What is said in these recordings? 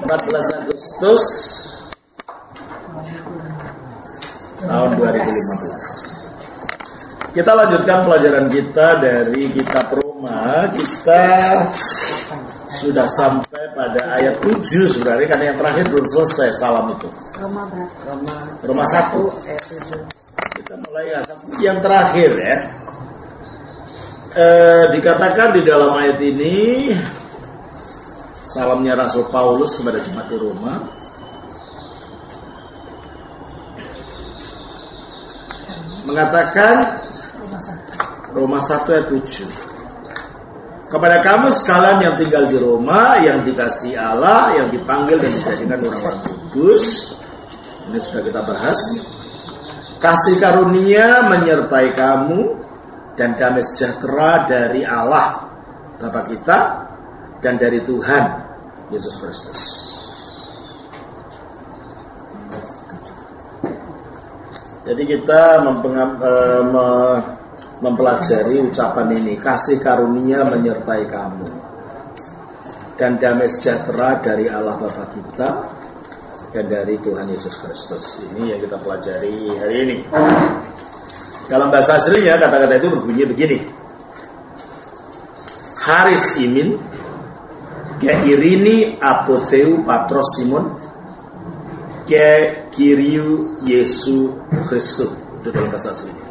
14 Agustus tahun 2015. Kita lanjutkan pelajaran kita dari kitab Roma. Kita sudah sampai pada ayat 7 sebenarnya, karena yang terakhir belum selesai salam itu. Roma 1 ayat 7. Kita mulai yang terakhir ya. Dikatakan di dalam ayat ini salamnya Rasul Paulus kepada jemaat di Roma. Mengatakan Roma 1 ayat 7. Kepada kamu sekalian yang tinggal di Roma, yang dikasihi Allah, yang dipanggil dan dijadikan orang-orang kudus. Ini sudah kita bahas. Kasih karunia menyertai kamu dan damai sejahtera dari Allah Bapa kita dan dari Tuhan Yesus Kristus. Jadi kita mempelajari ucapan ini, kasih karunia menyertai kamu dan damai sejahtera dari Allah Bapa kita dan dari Tuhan Yesus Kristus. Ini yang kita pelajari hari ini. Dalam bahasa aslinya kata-kata itu berbunyi begini: Haris imin ke irini apotheu patros Simon ke kiriu Yesu Kristus. Itu dalam bahasa aslinya.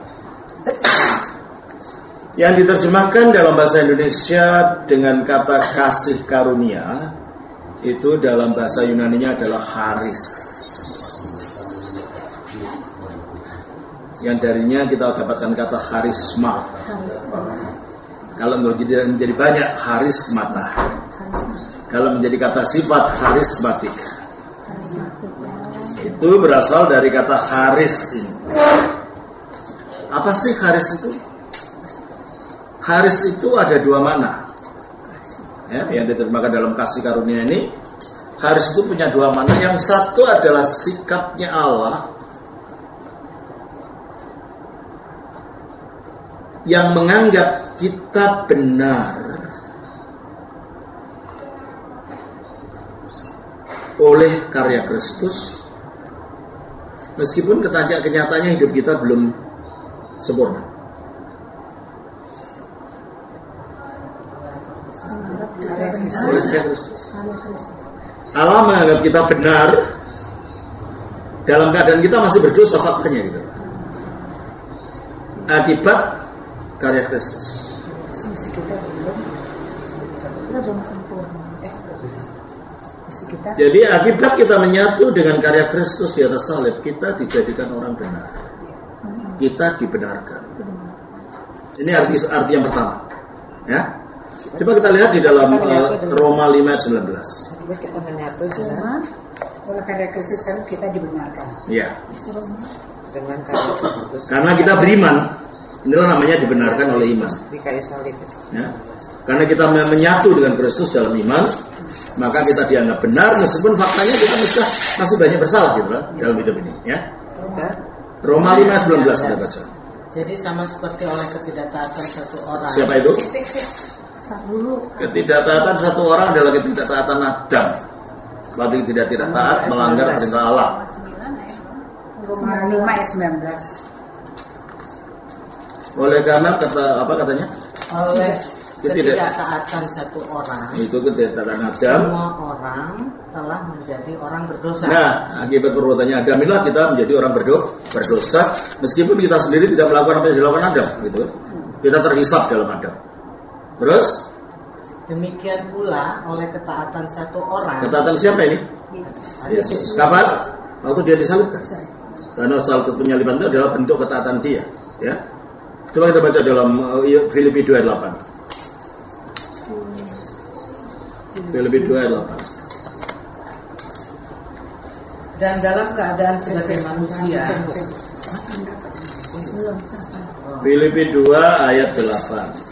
Yang diterjemahkan dalam bahasa Indonesia dengan kata kasih karunia, itu dalam bahasa Yunaninya adalah haris, yang darinya kita dapatkan kata harisma. Kalau menjadi banyak, harismata. Kalau menjadi kata sifat, harismatik. Itu berasal dari kata haris ini. Apa sih haris itu? Haris itu ada dua makna ya, yang diterjemahkan dalam kasih karunia ini. Haris itu punya dua makna. Yang satu adalah sikapnya Allah yang menganggap kita benar oleh karya Kristus, meskipun kenyataannya hidup kita belum sempurna. Oleh karya Kristus, Allah menganggap kita benar dalam keadaan kita masih berdosa, faktanya gitu, akibat karya Kristus. Jadi akibat kita menyatu dengan karya Kristus di atas salib, kita dijadikan orang benar. Kita dibenarkan. Ini arti yang pertama. Ya. Coba kita lihat di dalam Roma 5 ayat 19. Kita menyatu dengan oleh karya Kristus kita dibenarkan. Iya. Dengan karya Kristus. Karena kita beriman. Inilah namanya dibenarkan oleh iman. Di kayu salib. Ya. Karena kita menyatu dengan Kristus dalam iman, maka kita dianggap benar meskipun faktanya kita masih banyak bersalah gitu lah dalam hidup ini. Ya. Roma 5:19 kita baca. Jadi sama seperti oleh ketidaktaatan satu orang. Siapa itu? Ketidaktaatan satu orang adalah ketidaktaatan Adam. Berarti tidak taat, melanggar perintah Allah. Roma 5 ayat 19. Oleh karena apa katanya? Oleh ketidaktaatan satu orang, itu ketidaktaatan Adam, semua orang telah menjadi orang berdosa. Nah, akibat perbuatannya Adam inilah kita menjadi orang berdosa, meskipun kita sendiri tidak melakukan apa yang dilakukan Adam, gitu. Kita terhisap dalam Adam. Terus demikian pula oleh ketaatan satu orang. Ketaatan siapa ini? Yesus. Kapan? Waktu dia disalibkan. Karena salibus penyaliban itu adalah bentuk ketaatan dia, ya. Coba kita baca dalam Filipi 2 ayat 8. Filipi 2 ayat 8. Dan dalam keadaan sebagai manusia. Filipi 2 ayat 8.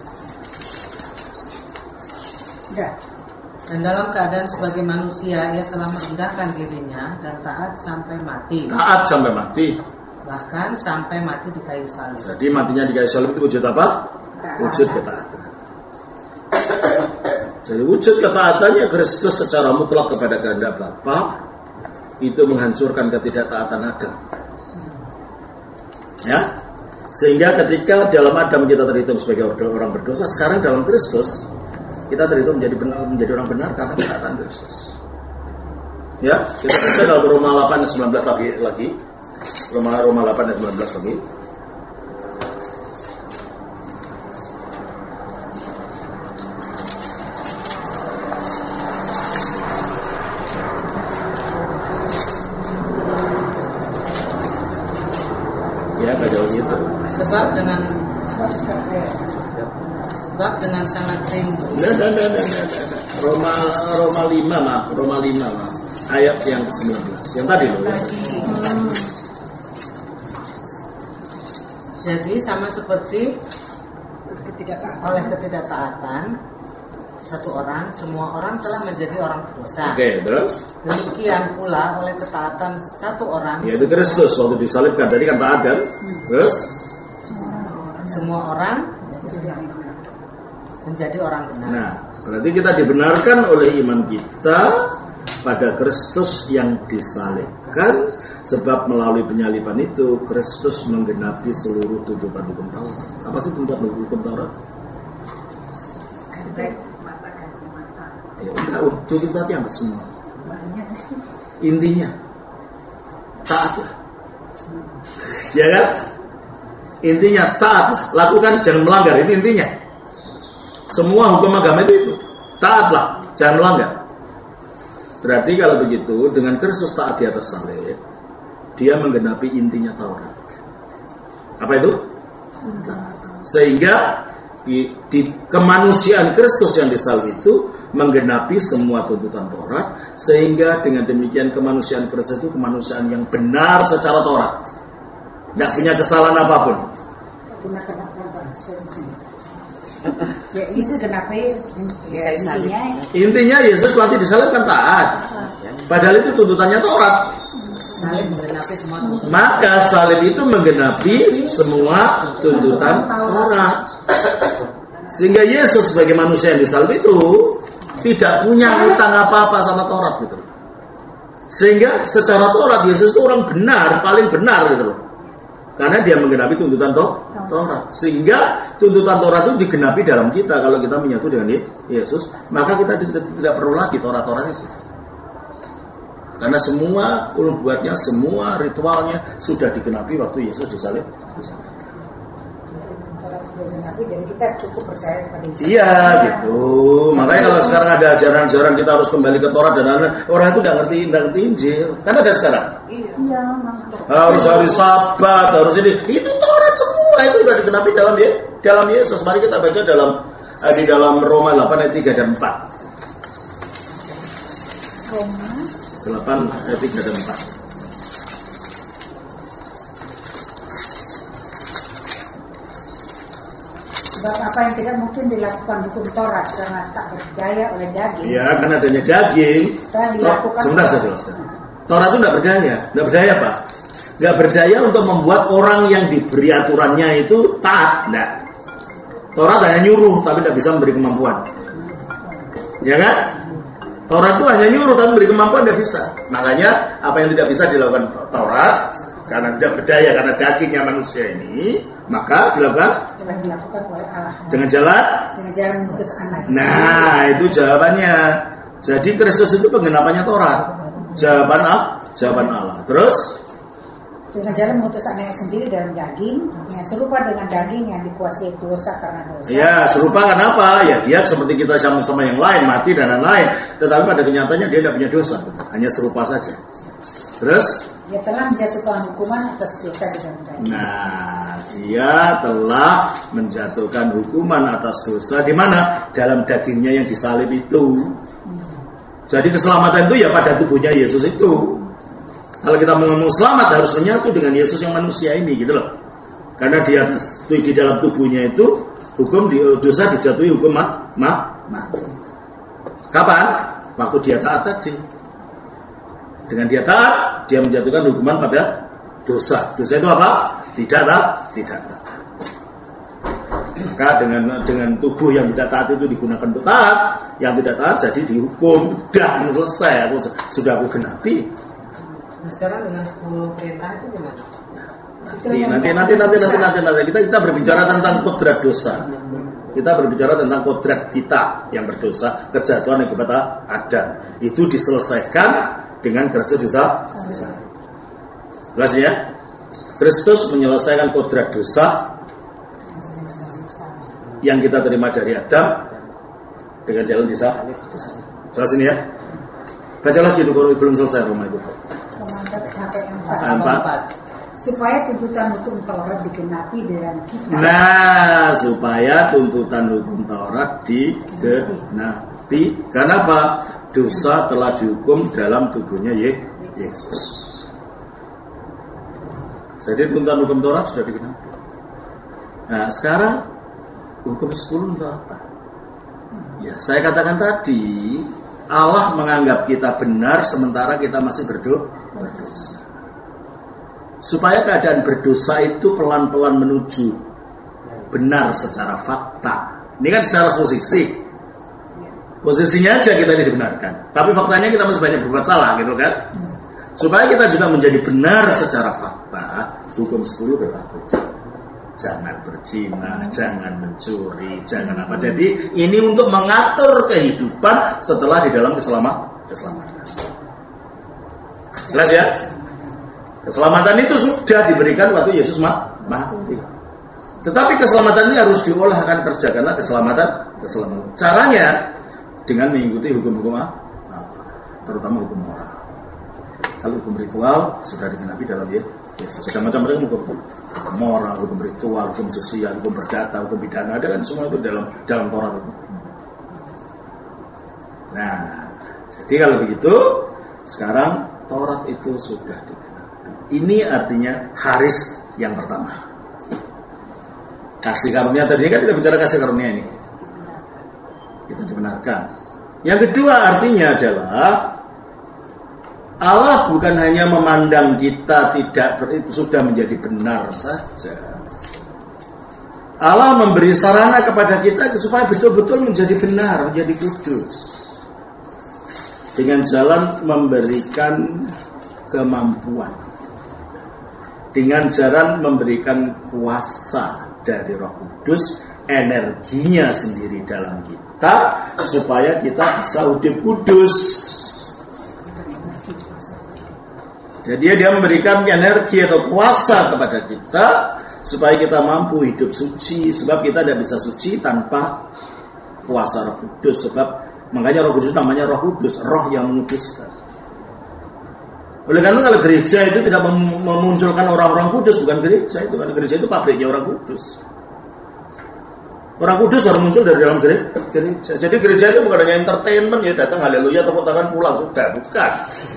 Dan dalam keadaan sebagai manusia, ia telah merendahkan dirinya dan taat sampai mati. Taat sampai mati. Bahkan sampai mati di kayu salib. Jadi matinya di kayu salib itu wujud apa? Wujud ketaatan. Jadi wujud ketaatannya Kristus secara mutlak kepada kehendak Bapa itu menghancurkan ketidaktaatan Adam. Ya, sehingga ketika dalam Adam kita terhitung sebagai orang berdosa, sekarang dalam Kristus kita terhitung menjadi orang benar karena ketaatan Kristus. Ya, kita baca dalam Roma 8 ayat 19 lagi. Roma 8 ayat 19 lagi. Ya, enggak jauh gitu. Sebab dengan sangat rindu. Roma 5 maaf. Ayat yang ke-19. Yang tadi loh. Ya. Jadi sama seperti oleh ketidaktaatan satu orang, semua orang telah menjadi orang berdosa. Oke, terus? Demikian pula oleh ketaatan satu orang, Yaitu Kristus waktu disalibkan tadi kan taat kan? Terus? semua orang menjadi orang benar. Nah, berarti kita dibenarkan oleh iman kita pada Kristus yang disalibkan, sebab melalui penyaliban itu Kristus menggenapi seluruh tuntutan hukum Taurat. Apa sih tuntutan hukum Taurat? Ya udah, tuntutannya apa semua? Intinya taatlah. Ya kan? Intinya taatlah, lakukan, jangan melanggar. Ini intinya. Semua hukum agama itu taatlah, jangan melanggar. Berarti kalau begitu, dengan Kristus taat di atas salib, dia menggenapi intinya Taurat. Apa itu? Sehingga di kemanusiaan Kristus yang disalib itu menggenapi semua tuntutan Taurat, sehingga dengan demikian kemanusiaan Kristus itu kemanusiaan yang benar secara Taurat, tidak punya kesalahan apapun. Ya, Yesus kenapa intinya Yesus waktu disalibkan taat, padahal itu tuntutannya Taurat. Salib menggenapi semua tuntutan. Maka salib itu menggenapi semua tuntutan Taurat. Sehingga Yesus sebagai manusia yang disalib itu tidak punya hutang apa-apa sama Taurat gitu. Sehingga secara Taurat Yesus itu orang benar, paling benar gitu loh. Karena dia menggenapi tuntutan Taurat. Sehingga tuntutan Taurat itu digenapi dalam kita. Kalau kita menyatu dengan Yesus, maka kita tidak perlu lagi Taurat itu. Karena semua nubuatnya, semua ritualnya sudah digenapi waktu Yesus disalib. Jadi kita cukup percaya kepada Yesus. Iya gitu. Makanya kalau sekarang ada ajaran-ajaran kita harus kembali ke Taurat dan lain-lain, orang itu nggak ngerti Injil. Kan ada sekarang. Iya. Harus hari Sabat, harus ini. Itu Taurat semua itu sudah digenapi dalam Yesus. Mari kita baca di dalam Roma 8 ayat 3 dan 4. Roma 8 ayat 3 dan 4. Sebab apa yang tidak mungkin dilakukan hukum Taurat karena tak berdaya oleh daging. Iya, karena adanya daging. Sebentar saya jelaskan. Taurat itu tidak berdaya. Tidak berdaya apa? Tidak berdaya untuk membuat orang yang diberi aturannya itu taat. Tidak. Taurat hanya nyuruh tapi tidak bisa memberi kemampuan. Ya kan? Taurat itu hanya nyuruh tapi memberi kemampuan tidak bisa. Makanya apa yang tidak bisa dilakukan Taurat karena tidak berdaya, karena dagingnya manusia ini, maka dilakukan oleh Allah dengan jalan mengutus anak. Nah, itu jawabannya. Jadi Kristus itu penggenapannya Taurat. Jawaban Allah. Terus dengan jalan mengutus anaknya sendiri dalam daging, yang serupa dengan daging yang dikuasai dosa karena dosa. ya, serupa kenapa? Ya, dia seperti kita sama-sama yang lain, mati dan lain-lain. Tetapi pada kenyataannya dia tidak punya dosa, hanya serupa saja. Terus dia telah menjatuhkan hukuman atas dosa di dalam daging. nah, dia telah menjatuhkan hukuman atas dosa di mana? Dalam dagingnya yang disalib itu. Jadi keselamatan itu ya pada tubuhnya Yesus itu. Kalau kita mau ngomong selamat harus menyatu dengan Yesus yang manusia ini gitu loh. Karena di dalam tubuhnya itu hukum dosa dijatuhi hukum mati. Kapan? Waktu dia taat tadi. Dengan dia taat, dia menjatuhkan hukuman pada dosa. Dosa itu apa? Tidak. Maka dengan tubuh yang tidak taat itu digunakan untuk taat, yang tidak taat jadi dihukum. Udah selesai, sudah aku genapi. Nah, sekarang dengan 10 perintah itu gimana? Nanti kita berbicara tentang kodrat dosa. Kita berbicara tentang kodrat kita yang berdosa, kejatuhan akibat Adam. Itu diselesaikan dengan Kristus dosa. Jelas ya? Kristus menyelesaikan kodrat dosa yang kita terima dari Adam dengan jalan dosa. Jelas ini ya? Baca lagi itu kalau belum selesai Roma itu. 4. Supaya tuntutan hukum Taurat digenapi dalam kita. Nah, supaya tuntutan hukum Taurat digenapi. Kenapa? Dosa telah dihukum dalam tubuhnya Yesus. Jadi tuntutan hukum Taurat sudah digenapi. Nah, sekarang hukum 10 untuk apa? Ya, saya katakan tadi, Allah menganggap kita benar sementara kita masih berdosa. Supaya keadaan berdosa itu pelan-pelan menuju benar secara fakta. Ini kan secara posisi. Posisinya aja kita ini dibenarkan. Tapi faktanya kita masih banyak berbuat salah gitu kan. Supaya kita juga menjadi benar secara fakta, hukum 10 berlaku. Jangan berzina, jangan mencuri, jangan apa. Jadi ini untuk mengatur kehidupan setelah di dalam keselamatan. Jelas ya? Keselamatan itu sudah diberikan waktu Yesus mati. Tetapi keselamatan ini harus diolah, akan kerjakanlah keselamatan. Caranya dengan mengikuti hukum-hukum apa? Terutama hukum moral. Kalau hukum ritual sudah digenapi dalam Yesus. Sudah macam-macam hukum moral, hukum ritual, hukum sosial, hukum perdata, hukum pidana, ada kan semua itu dalam Taurat itu. Nah, jadi kalau begitu sekarang Taurat itu sudah digenapi. Ini artinya haris yang pertama. Kasih karunia tadi kan kita bicara kasih karunia ini. Kita dibenarkan. Yang kedua artinya adalah Allah bukan hanya memandang kita sudah menjadi benar saja. Allah memberi sarana kepada kita supaya betul-betul menjadi benar, menjadi kudus. Dengan jalan memberikan kemampuan. Dengan jalan memberikan kuasa dari Roh Kudus, energinya sendiri dalam kita, supaya kita bisa hidup kudus. Jadi dia memberikan energi atau kuasa kepada kita, supaya kita mampu hidup suci. Sebab kita tidak bisa suci tanpa kuasa Roh Kudus. Sebab makanya Roh Kudus namanya Roh Kudus, Roh yang menguduskan. Oleh karena kalau gereja itu tidak memunculkan orang-orang kudus, bukan gereja itu, karena gereja itu pabriknya orang kudus. Orang kudus harus muncul dari dalam gereja. Jadi gereja itu bukan hanya entertainment, ya datang haleluya tepuk tangan pulang sudah, bukan.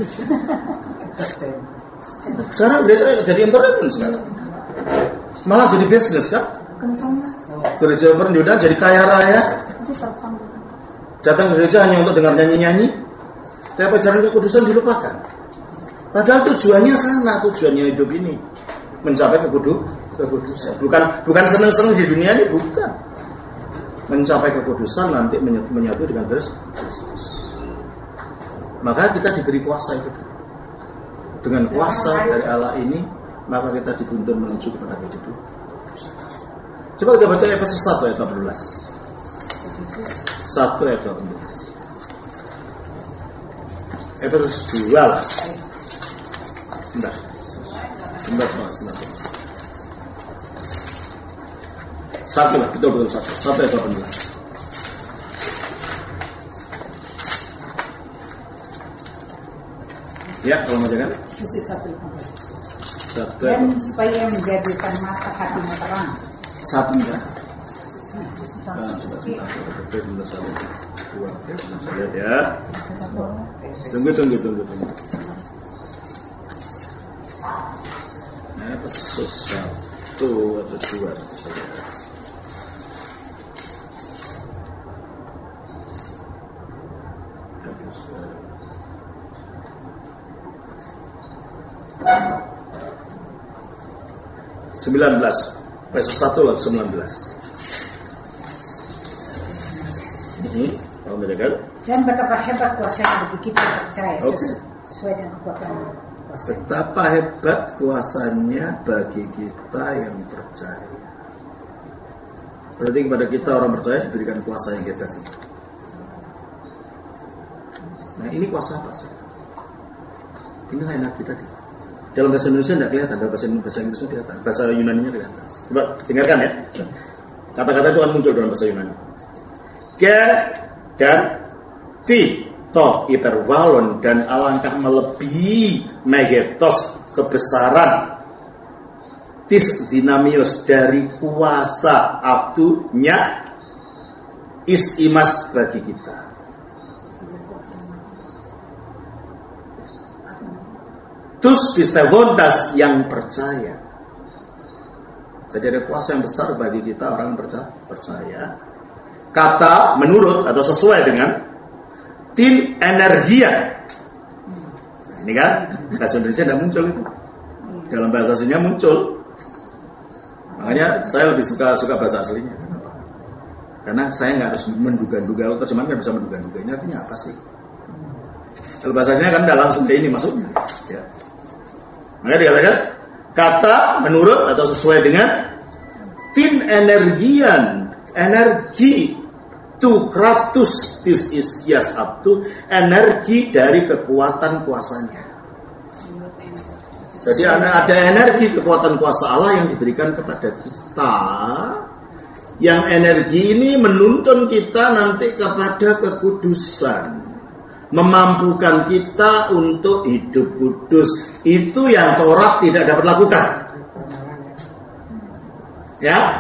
Sekarang gereja jadi entertainment sekarang. Malah jadi bisnis kan? Gereja perjudian jadi kaya raya. Datang gereja hanya untuk dengar nyanyi-nyanyi. Tapi ajaran kekudusan dilupakan. Padahal tujuannya sana, tujuannya hidup ini mencapai kekudusan. Bukan senang-senang di dunia ini, bukan. Mencapai kekudusan nanti menyatu dengan Kristus. Maka kita diberi kuasa itu. Dengan kuasa dari Allah ini, maka kita dituntun menuju kepada kehidupan. Coba kita baca Efesus 1 ayat 18. 1 ayat 18. Efesus 2 lah. Sebentar. Satu lah, betul satu. 1 ayat 18. Ya, kalau mau jangan. Efesus 1:18. Dan supaya menjadikan mata hatimu terang. Satu ya. Lihat ya. Tunggu. Efesus 1 atau 2 saja. Efesus 1 19. kan? Dan betapa hebat kuasanya bagi kita percaya Oke. sesuai dengan kekuatan kuasa. Betapa hebat kuasanya bagi kita yang percaya. Berarti kepada kita orang percaya diberikan kuasa yang hebat. Nah ini kuasa apa sih? Inilah energi tadi. Dalam bahasa Indonesia tidak kelihatan, dalam bahasa Inggrisnya kelihatan, bahasa Yunani-nya kelihatan. Coba dengarkan ya. Kata-kata itu akan muncul dalam bahasa Yunani. Ke dan ti to hipervalon dan alangkah melebihi megetos kebesaran tis dinamios dari kuasa aftunya is imas bagi kita. Tus pistevontas yang percaya. Jadi ada kuasa yang besar bagi kita orang percaya. Kata menurut atau sesuai dengan tin energia. Nah, ini kan bahasa Indonesia tidak muncul itu. Dalam bahasa aslinya muncul. Makanya saya lebih suka bahasa aslinya. Kenapa? Karena saya nggak harus menduga-duga. Terjemahan nggak bisa menduga-duga. Ini artinya apa sih? Kalau bahasanya kan tidak langsung kayak ini maksudnya. Ya. Makanya dikatakan kata menurut atau sesuai dengan tin energian, energi tu kratus tis iskias abtu, energi dari kekuatan kuasanya. Jadi ada energi kekuatan kuasa Allah yang diberikan kepada kita, yang energi ini menuntun kita nanti kepada kekudusan, memampukan kita untuk hidup kudus. Itu yang Taurat tidak dapat lakukan. Ya,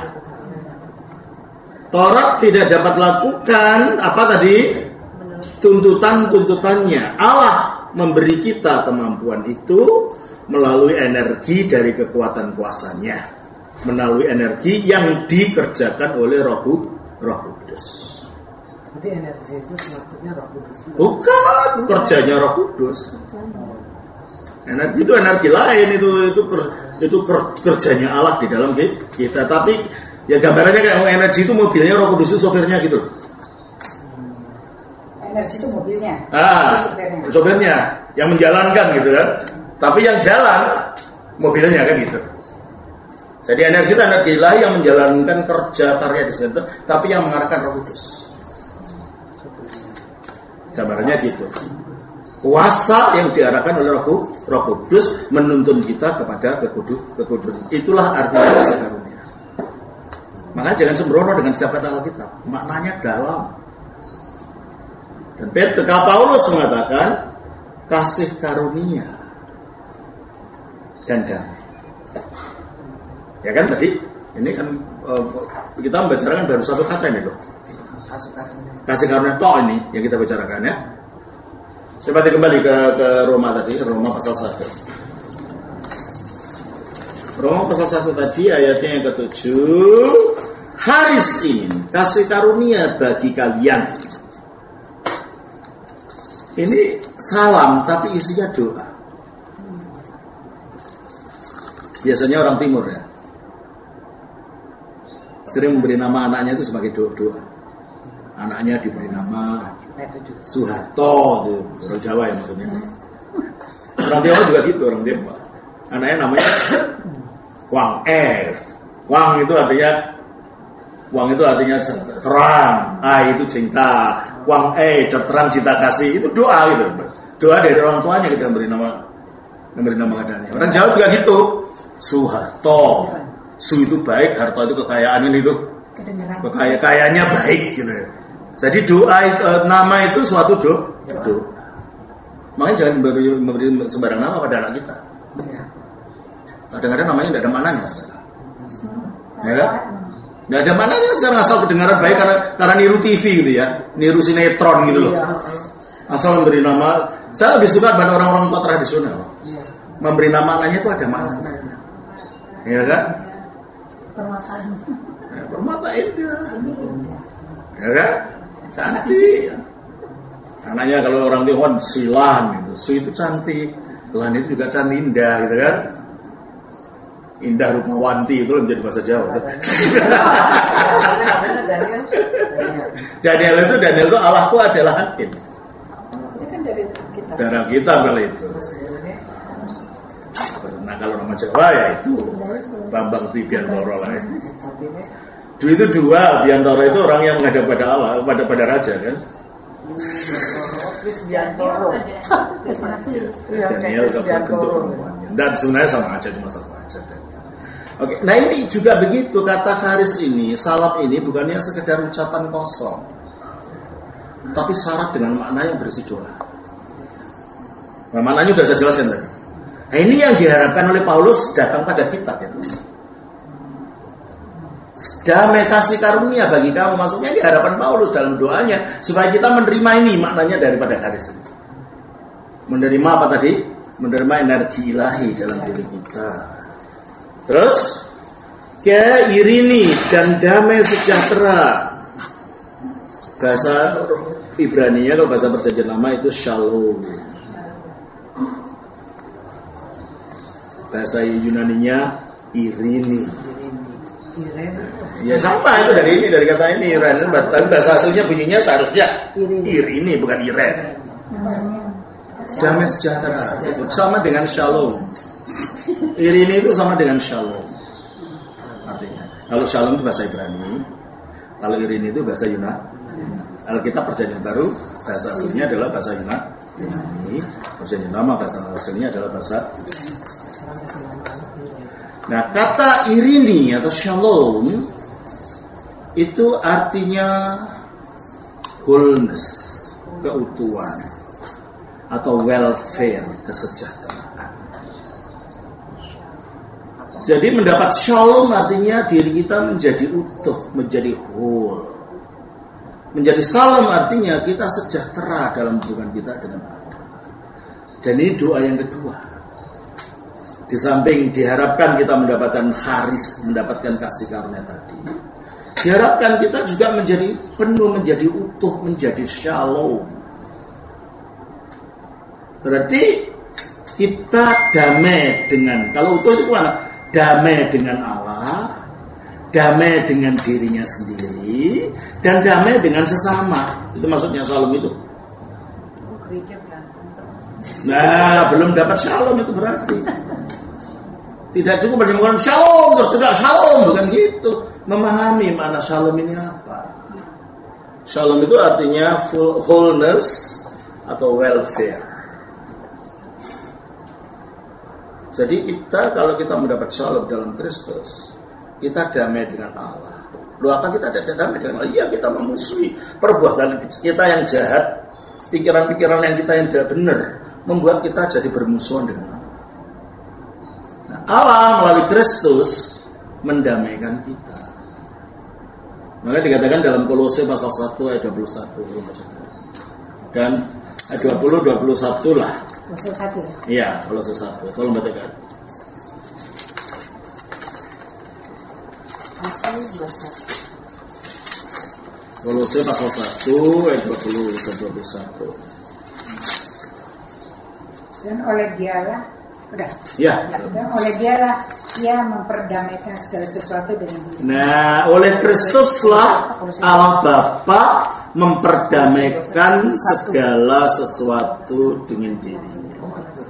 Taurat tidak dapat lakukan apa tadi? Tuntutannya. Allah memberi kita kemampuan itu melalui energi dari kekuatan kuasanya, melalui energi yang dikerjakan oleh Roh Kudus. Jadi energi itu maksudnya Roh Kudus. Bukan kerjanya Roh Kudus. Energi itu energi lain, itu kerjanya Allah di dalam kita. Tapi ya gambarannya kayak energi itu mobilnya, Roh Kudus itu sopirnya gitu. Energi itu mobilnya. Sopirnya yang menjalankan gitu kan. Tapi yang jalan mobilnya kan gitu. Jadi energi itu energi ilahi yang menjalankan kerja karya di situ, tapi yang mengarahkan Roh Kudus. Gambarannya gitu. Kuasa yang diarahkan oleh Roh Kudus menuntun kita kepada kekudusan. Itulah arti kuasa karunia. Makanya jangan sembrono dengan setiap kata Alkitab. Maknanya dalam. Dan Paulus mengatakan kasih karunia dan damai. Ya kan tadi ini kan kita membicarakan baru satu kata ini loh. Kasih karunia toh ini yang kita bicarakan ya. Coba kembali ke Roma tadi, Roma pasal 1. Roma pasal 1 tadi ayatnya yang ke-7. Haris ingin kasih karunia bagi kalian. Ini salam tapi isinya doa. Biasanya orang timur ya sering memberi nama anaknya itu sebagai doa. Anaknya diberi nama Soeharto, orang Jawa ya maksudnya. Orang Tionghoa juga gitu, orang Tionghoa. Anaknya namanya Wang Wang itu artinya terang, itu cinta. Wang terang cinta kasih, itu doa gitu. Doa dari orang tuanya kita memberi nama adanya. Orang Jawa juga gitu. Soeharto. Su itu baik, harta itu kekayaan ini itu. Kekayaannya baik gitu. Jadi doa itu, nama itu suatu doa. Makanya jangan memberi sembarang nama pada anak kita. Kadang-kadang namanya tidak ada mananya sekarang. Ya kan? Tidak ada mananya sekarang, asal kedengaran baik karena niru TV gitu ya, niru sinetron gitu loh. Asal memberi nama. Saya lebih suka pada orang-orang tua tradisional. Memberi nama anaknya itu ada maknanya. Ya kan? Permata indah. Ya kan? Cantik. Anaknya kalau orang Tionghoa Silan gitu. Su itu cantik, Lan itu juga cantik, indah gitu kan. Indah Rupawanti itu menjadi bahasa Jawa. Daniel itu Allahku adalah hakim. Itu kan dari kita. Darah kita kalau itu. Nah kalau nama Jawa ya itu Bambang Tribiantoro lah ya. Itu dua, Biantoro itu orang yang menghadap pada Allah, pada raja kan. Biantoro. Daniel bentuk perempuannya. Dan sebenarnya sama aja, cuma satu aja. Oke, nah ini juga begitu, kata kharis ini, salaf ini bukannya sekedar ucapan kosong, tapi syarat dengan makna yang berisi doa. Nah, maknanya sudah saya jelaskan tadi. Nah, ini yang diharapkan oleh Paulus datang pada kita kan. Damai kasih karunia bagi kamu, maksudnya ini harapan Paulus dalam doanya supaya kita menerima ini maknanya daripada kharis ini. Menerima apa tadi? Menerima energi ilahi dalam diri kita. Terus ke irini dan damai sejahtera. Bahasa Ibrani kalau bahasa perjanjian lama itu shalom. Bahasa Yunaninya irini. Ya sama itu dari kata ini iren. Tapi bahasa aslinya bunyinya seharusnya irini bukan iren. Damai sejahtera itu sama dengan shalom. Irini itu sama dengan shalom. Artinya, kalau shalom itu bahasa Ibrani, kalau irini itu bahasa Yunani. Alkitab Perjanjian Baru bahasa aslinya adalah bahasa Yunani. Perjanjian Lama bahasa aslinya adalah bahasa. Nah, kata irini atau shalom itu artinya wholeness, keutuhan atau welfare, kesejahteraan. Jadi mendapat shalom artinya diri kita menjadi utuh, menjadi whole. Menjadi salam artinya kita sejahtera dalam hubungan kita dengan Allah. Dan ini doa yang kedua. Di samping diharapkan kita mendapatkan kharis, mendapatkan kasih karunia tadi, diharapkan kita juga menjadi penuh, menjadi utuh, menjadi shalom. Berarti kita damai dengan, kalau utuh itu mana? Damai dengan Allah, damai dengan dirinya sendiri, dan damai dengan sesama. Itu maksudnya shalom itu. Nah, belum dapat shalom itu berarti. Tidak cukup menyebutkan shalom terus tidak shalom, bukan gitu. Memahami makna shalom ini apa. Shalom itu artinya wholeness atau welfare. Jadi kita kalau kita mendapat shalom dalam Kristus, kita damai dengan Allah. Loh, apa kita tidak damai dengan Allah? Iya, kita memusuhi perbuatan kita yang jahat, pikiran-pikiran yang kita yang tidak benar, membuat kita jadi bermusuhan dengan Allah. Nah, Allah melalui Kristus mendamaikan kita. Maka dikatakan dalam Kolose pasal 1 ayat 21 dan ayat 20-21 lah. Kolose 1 ya? Iya, Kolose 1. Tolong bacakan. Kolose pasal 1 ayat 20 dan 21. Dan oleh Dialah, udah. Ya. Dan oleh Dialah Ia memperdamaikan segala sesuatu dengan diri. Nah, oleh Kristuslah Allah Bapa memperdamaikan segala sesuatu dengan dirinya.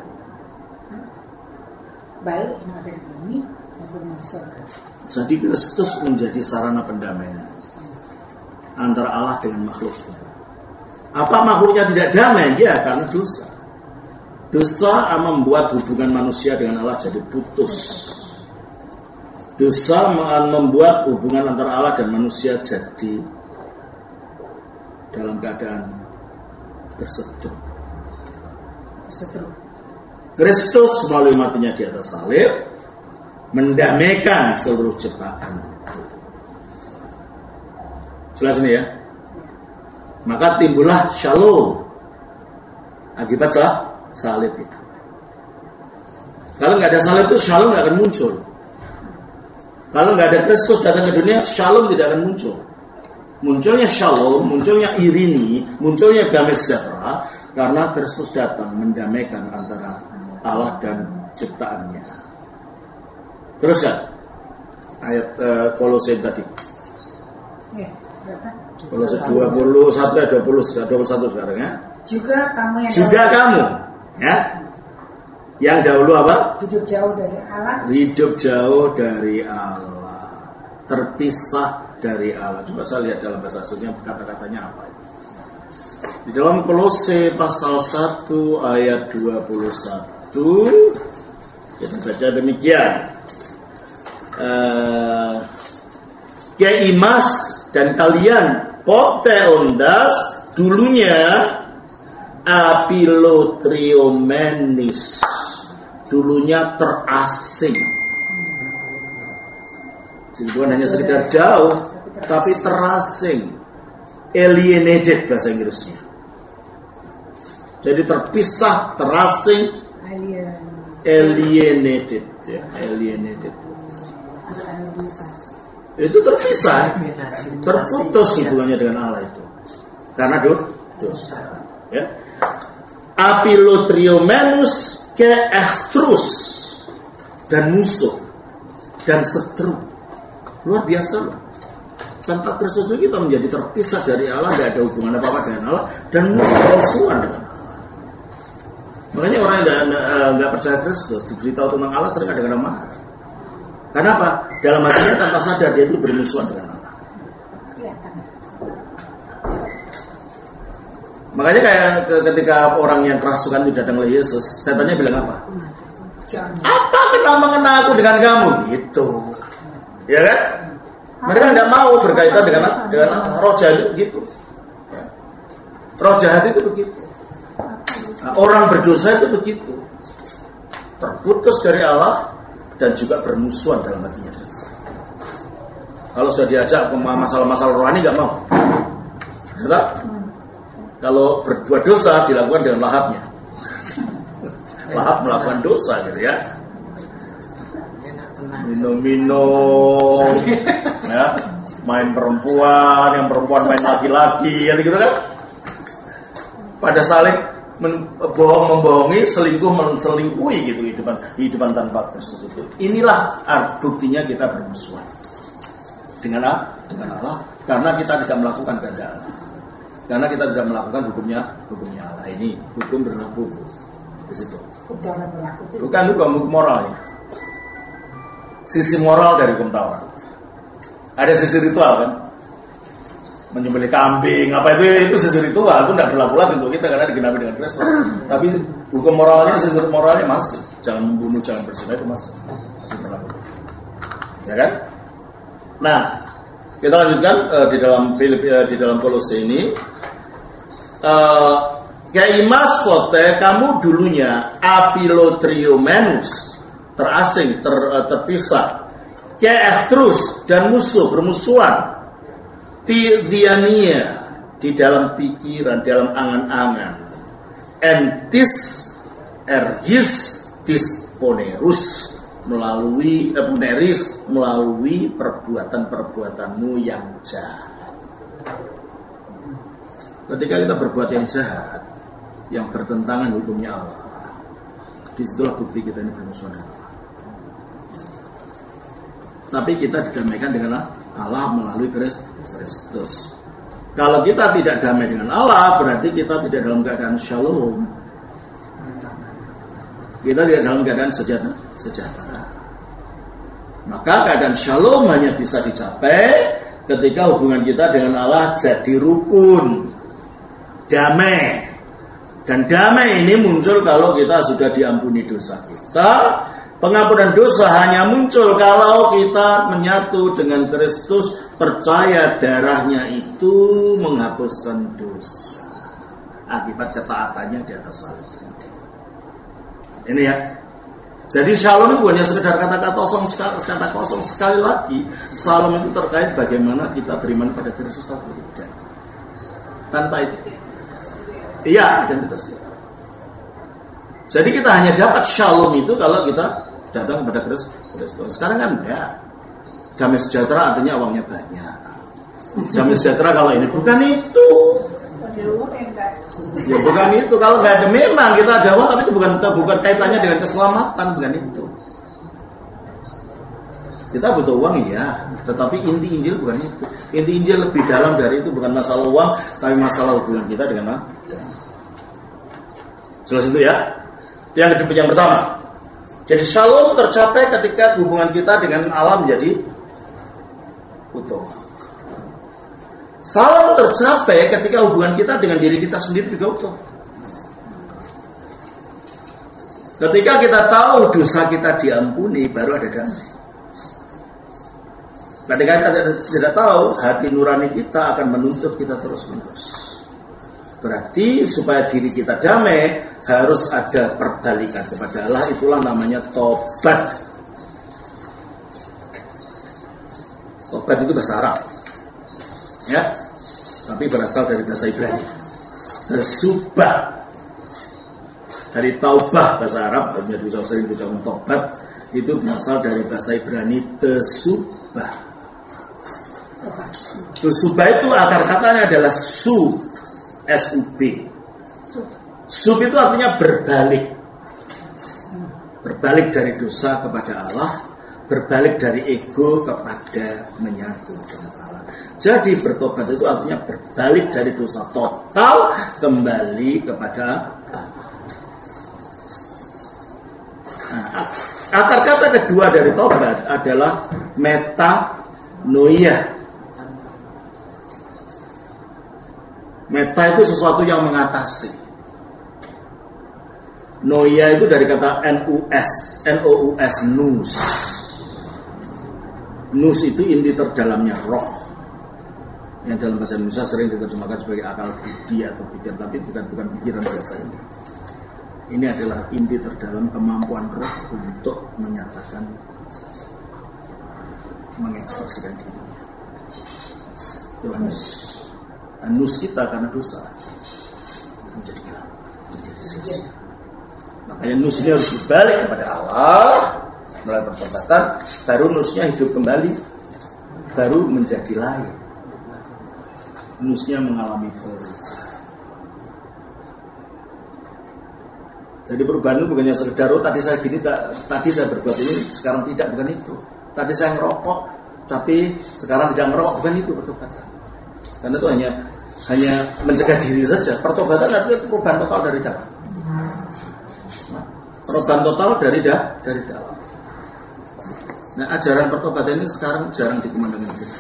Baik yang ada di bumi maupun di surga. Jadi Kristus menjadi sarana pendamaian antara Allah dengan makhluknya. Apa makhluknya tidak damai? Ya, karena dosa. Dosa membuat hubungan manusia dengan Allah jadi putus. Dosa membuat hubungan antara Allah dan manusia jadi dalam keadaan tersetup. Kristus melalui matinya di atas salib mendamaikan seluruh ciptaan itu. Jelas ini ya. Maka timbullah shalom akibat salib itu. Kalau nggak ada salib itu shalom nggak akan muncul. Kalau nggak ada Kristus datang ke dunia, shalom tidak akan muncul. Munculnya shalom, munculnya irini, munculnya damai sejahtera karena Kristus datang mendamaikan antara Allah dan ciptaannya. Teruskan ayat Kolose tadi. Ya, berapa? Kolose 21 ayat 21 sekarang ya. Juga kamu Ya. Yang dahulu apa? hidup jauh dari Allah. Hidup jauh dari Allah. Terpisah dari Allah. Coba saya lihat dalam bahasa aslinya kata-katanya apa. Di dalam Kolose pasal 1 ayat 21 kita baca demikian. Keimas dan kalian poteondas dulunya apilotriomenis, dulunya terasing. Jadi bukan hanya sekedar jauh, tapi terasing. Alienated bahasa Inggrisnya. Jadi terpisah, terasing, alienated, ya, alienated. Itu terpisah, terputus hubungannya dengan Allah itu, karena dosa. Ya. Apilotriomenus ke echtrus, dan musuh dan seteru. Luar biasa loh. Tanpa Kristus itu kita menjadi terpisah dari Allah, tidak ada hubungan apa-apa dengan Allah, dan musuhan dengan Allah. Makanya orang yang nggak percaya Kristus diberitahu tentang Allah sering ada yang marah. Karena apa? Dalam hatinya tanpa sadar dia itu bermusuhan dengan Allah. Makanya kayak ketika orang yang kerasukan itu datang oleh Yesus, setannya bilang apa? Apa kena aku dengan kamu? Gitu, ya kan? Mereka tidak mau berkaitan dengan roh jahat itu begitu. Roh jahat itu begitu. Nah, orang berdosa itu begitu. Terputus dari Allah dan juga bermusuhan dalam hatinya. Kalau sudah diajak ke masalah-masalah rohani nggak mau. Ya, kalau berbuat dosa dilakukan dengan lahapnya. Lahap melakukan dosa gitu ya. Minum, ya, main perempuan, yang perempuan main laki-laki, gitu kan? Pada saling membohongi, selingkuhi gitu hidupan tanpa Kristus itu. Inilah buktinya kita bermusuhan dengan Allah, karena kita tidak melakukan kehendak Allah, karena kita tidak melakukan hukumnya Allah. Ini hukum berlaku di situ. Bukan hukum moral ya. Sisi moral dari hukum Taurat. Ada sisi ritual kan, menyembelih kambing, apa itu sisi ritual, itu tidak berlaku lagi untuk kita karena digenapi dengan Kristus. Tapi hukum moralnya, sisi moralnya masih, jangan membunuh, jangan berzina, itu masih berlaku. Ya kan? Nah, kita lanjutkan di dalam Kolose ini. Keimas fote kamu dulunya apilotriomenus, terasing, terpisah, terus dan bermusuhan, tidiania di dalam pikiran, dalam angan-angan, entis ergis disponerus melalui perbuatan-perbuatanmu yang jahat. Ketika kita berbuat yang jahat, yang bertentangan hukumnya Allah, disitulah bukti kita ini bermusuhan dengan Allah. Tapi kita didamaikan dengan Allah melalui Kristus. Kalau kita tidak damai dengan Allah, berarti kita tidak dalam keadaan shalom. Kita tidak dalam keadaan sejahtera. Maka keadaan shalom hanya bisa dicapai ketika hubungan kita dengan Allah jadi rukun, damai. Dan damai ini muncul kalau kita sudah diampuni dosa kita. Pengampunan dosa hanya muncul kalau kita menyatu dengan Kristus, percaya darahnya itu menghapuskan dosa akibat ketaatannya di atas salib. Ini ya. Jadi shalom itu bukannya sekedar kata kosong sekali lagi. Shalom itu terkait bagaimana kita beriman pada Kristus atau tidak. Tanpa itu, iya, identitas kita. Jadi kita hanya dapat shalom itu kalau kita datang kepada Kristus. Sekarang kan enggak. Damai sejahtera artinya uangnya banyak. Damai sejahtera kalau ini bukan itu. Ya bukan itu. Kalau nggak ada, memang kita ada uang, tapi itu bukan kaitannya dengan keselamatan, bukan itu. Kita butuh uang ya, tetapi inti Injil bukan itu. Inti Injil lebih dalam dari itu, bukan masalah uang, tapi masalah hubungan kita dengan Allah. Jelas itu ya. Yang pertama. Jadi shalom tercapai ketika hubungan kita dengan Allah menjadi utuh. Shalom tercapai ketika hubungan kita dengan diri kita sendiri juga utuh. Ketika kita tahu dosa kita diampuni, baru ada damai. Ketika kita tidak tahu, hati nurani kita akan menuntut kita terus-menerus. Berarti supaya diri kita damai, harus ada perbalikan kepada Allah. Itulah namanya tobat. Tobat itu bahasa Arab, ya, tapi berasal dari bahasa Ibrani. Tersubah dari taubah bahasa Arab, dan sering diucapkan tobat itu berasal dari bahasa Ibrani tersubah. Tersubah itu akar katanya adalah sub, S-U-B. Sub itu artinya berbalik. Berbalik dari dosa kepada Allah, berbalik dari ego kepada menyatu dengan Allah. Jadi bertobat itu artinya berbalik dari dosa total kembali kepada Allah. Nah, akar kata kedua dari tobat adalah metanoia. Meta itu sesuatu yang mengatasi. Noia itu dari kata N-O-U-S, nous. Nous itu inti terdalamnya roh. Yang dalam bahasa Indonesia sering diterjemahkan sebagai akal budi atau pikiran, tapi bukan pikiran biasa ini. Ini adalah inti terdalam kemampuan roh untuk menyatakan, mengekspresikan dirinya. Itulah nous. Nus kita karena dosa itu menjadi sia-sia. Makanya nus ini harus dibalik kepada Allah melalui pertobatan, baru nusnya hidup kembali, baru menjadi lain. Nusnya mengalami perubahan. Jadi perubahan itu bukannya sekedar tadi saya gini, tadi saya berbuat ini, sekarang tidak, bukan itu. Tadi saya ngerokok, tapi sekarang tidak ngerokok, bukan itu pertobatan. Karena itu hanya mencegah diri saja. Pertobatan artinya perubahan total dari dalam. Perubahan total dari dalam. Nah, ajaran pertobatan ini sekarang jarang dikumandangkan kita.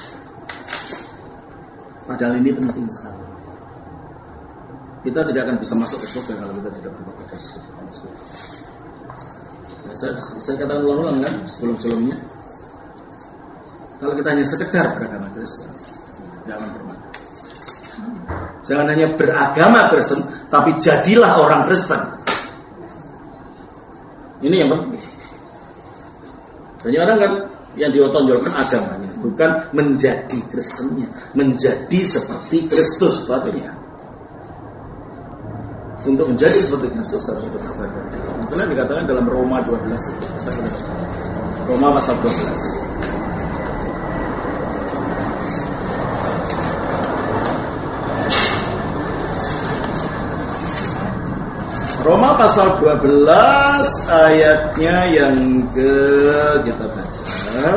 Padahal ini penting sekali. Kita tidak akan bisa masuk ke surga kalau kita tidak bertobat dari situ. Nah, saya katakan ulang-ulang kan sebelum-sebelumnya. Kalau kita hanya sekedar beragama Kristen, jangan pernah. Jangan hanya beragama Kristen, tapi jadilah orang Kristen. Ini yang penting. Banyak orang kan yang ditonjolkan agamanya, bukan menjadi Kristennya, menjadi seperti Kristus sebetulnya. Untuk menjadi seperti Kristus harus bertobat. Itulah dikatakan dalam Roma 12. Roma pasal 12. Roma pasal 12 ayatnya yang kita baca.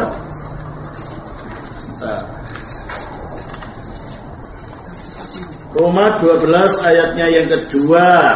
Roma 12 ayatnya yang kedua.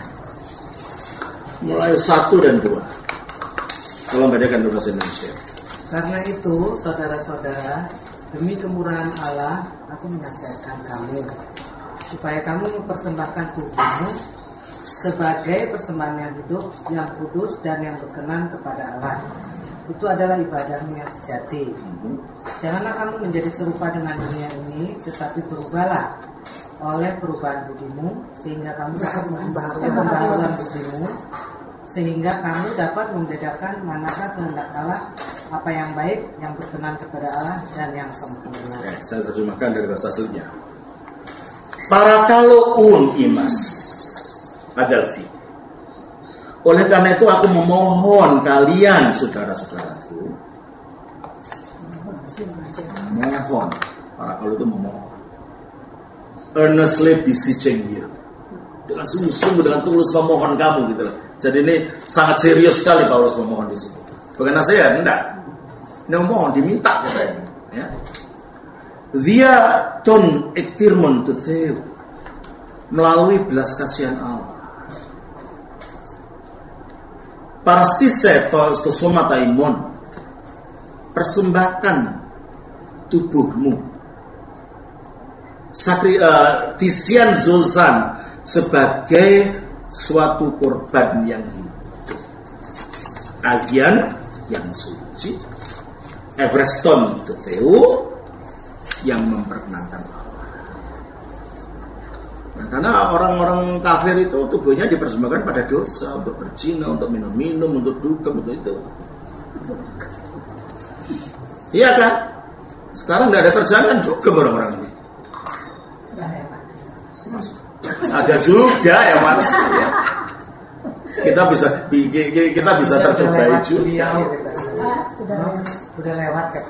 Mulai 1 dan 2. Tolong bacakan bahasa Indonesia. Karena itu, saudara-saudara, demi kemurahan Allah, aku menasihatkan kamu supaya kamu mempersembahkan tubuhmu sebagai persembahan yang hidup, yang kudus dan yang berkenan kepada Allah. Itu adalah ibadahmu yang sejati. Janganlah kamu menjadi serupa dengan dunia ini, tetapi berubahlah oleh perubahan budimu, sehingga kamu dapat pembaharuan budimu, sehingga kamu dapat membedakan manakah kehendak Allah, apa yang baik, yang berkenan kepada Allah, dan yang sempurna. Saya terjemahkan dari bahasa aslinya. Para kalau imas Adelphi. Oleh karena itu aku memohon kalian saudara-saudaraku, mohon, para kalau itu memohon, earnestly beseeching you, dengan sungguh-sungguh, dengan tulus memohon kamu gitu loh. Jadi ini sangat serius sekali Paulus memohon di sini. Bukan nasihat, enggak. mohon diminta kita ini, ya. Dia ton ektirmon tu theu melalui belas kasihan Allah. Parastise to somata imon, persembahkan tubuhmu, tisian zozan, sebagai suatu korban yang hidup, agian yang suci, Evereston to Theo, yang memperkenankan Allah. Nah, karena orang-orang kafir itu tubuhnya dipersembahkan pada dosa, untuk berzina, untuk minum-minum, untuk dugem, untuk itu. Iya kan? Sekarang tidak ada kerjaan kan dugem orang-orang ini. Ada juga ya Mas. Ya. Kita bisa tercobai juga. Sudah lewat kan?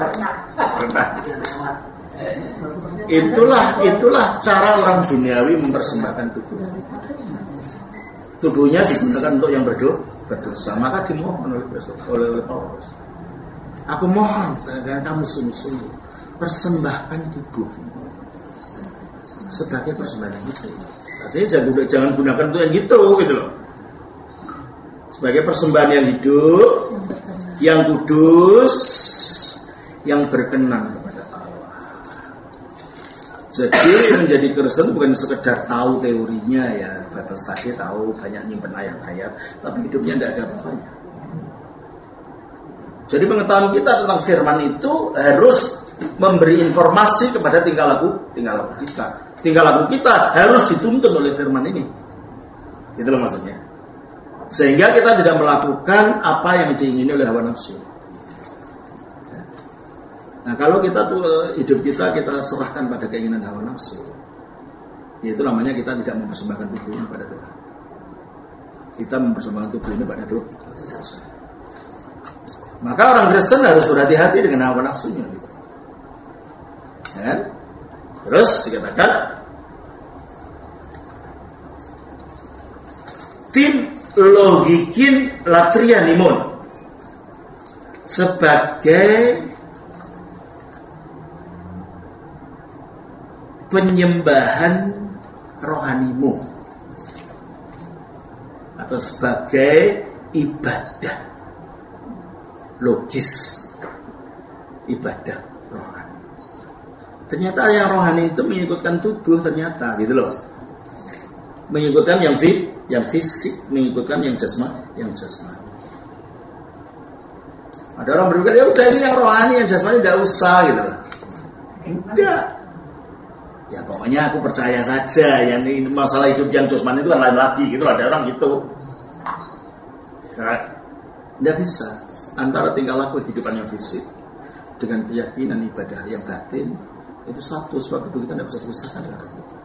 Itulah cara orang duniawi mempersembahkan tubuh. Tubuhnya digunakan untuk yang berdosa, maka dimohon oleh Paulus. Aku mohon agar kamu sungguh-sungguh persembahkan tubuhmu sebagai persembahan yang itu. Artinya jangan gunakan untuk yang gitu loh. Sebagai persembahan yang hidup, yang kudus, yang berkenan kepada Allah. Jadi menjadi Kristen bukan sekedar tahu teorinya ya, batas tadi tahu banyak nyimpen ayat-ayat, tapi hidupnya tidak ada apa-apanya. Jadi pengetahuan kita tentang firman itu harus memberi informasi kepada tingkah laku kita. Tingkah laku kita harus dituntun oleh firman ini. Itulah maksudnya. Sehingga kita tidak melakukan apa yang diingini oleh hawa nafsu. Nah, kalau kita hidup kita serahkan pada keinginan hawa nafsu, itu namanya kita tidak mempersembahkan tubuh ini pada Tuhan. Kita mempersembahkan tubuh ini pada dosa. Maka orang Kristen harus berhati-hati dengan hawa nafsunya. Ya? Terus dikatakan tim logikin latrianimon sebagai penyembahan rohanimu atau sebagai ibadah logis, ibadah rohani. Ternyata yang rohani itu mengikutkan tubuh ternyata gitu loh. Mengikutkan yang fisik, mengikutkan yang jasmani. Ada orang berpikir ya udah ini yang rohani, yang jasmani tidak usah gitu loh. Enggak. Ya pokoknya aku percaya saja yang ini masalah hidup yang jasmani itu kan lain lagi gitu, ada orang gitu. Ya, tidak bisa antara tingkah laku kehidupan yang fisik dengan keyakinan ibadah yang batin itu satu, sebab tubuh kita tidak bisa dipisahkan dengan roh kita.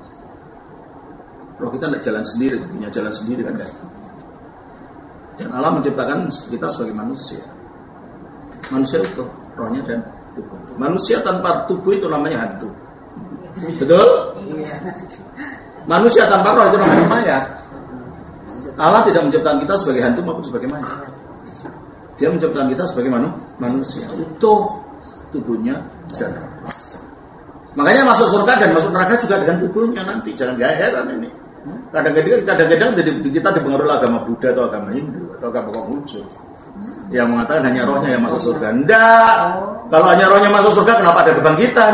Roh kita tidak jalan sendiri, punya jalan sendiri kan. Dan Allah menciptakan kita sebagai manusia. Manusia itu rohnya dan tubuh. Manusia tanpa tubuh itu namanya hantu. Betul? Manusia tanpa roh itu namanya mayat. Allah tidak menciptakan kita sebagai hantu maupun sebagai mayat. Dia menciptakan kita sebagai manusia utuh tubuhnya dan roh. Makanya masuk surga dan masuk neraka juga dengan tubuhnya nanti. Jangan heran ini. Kadang-kadang kita dipengaruhi agama Buddha atau agama Hindu atau agama Konghucu yang mengatakan hanya rohnya yang masuk surga. Enggak. Kalau hanya rohnya masuk surga, kenapa ada kebangkitan?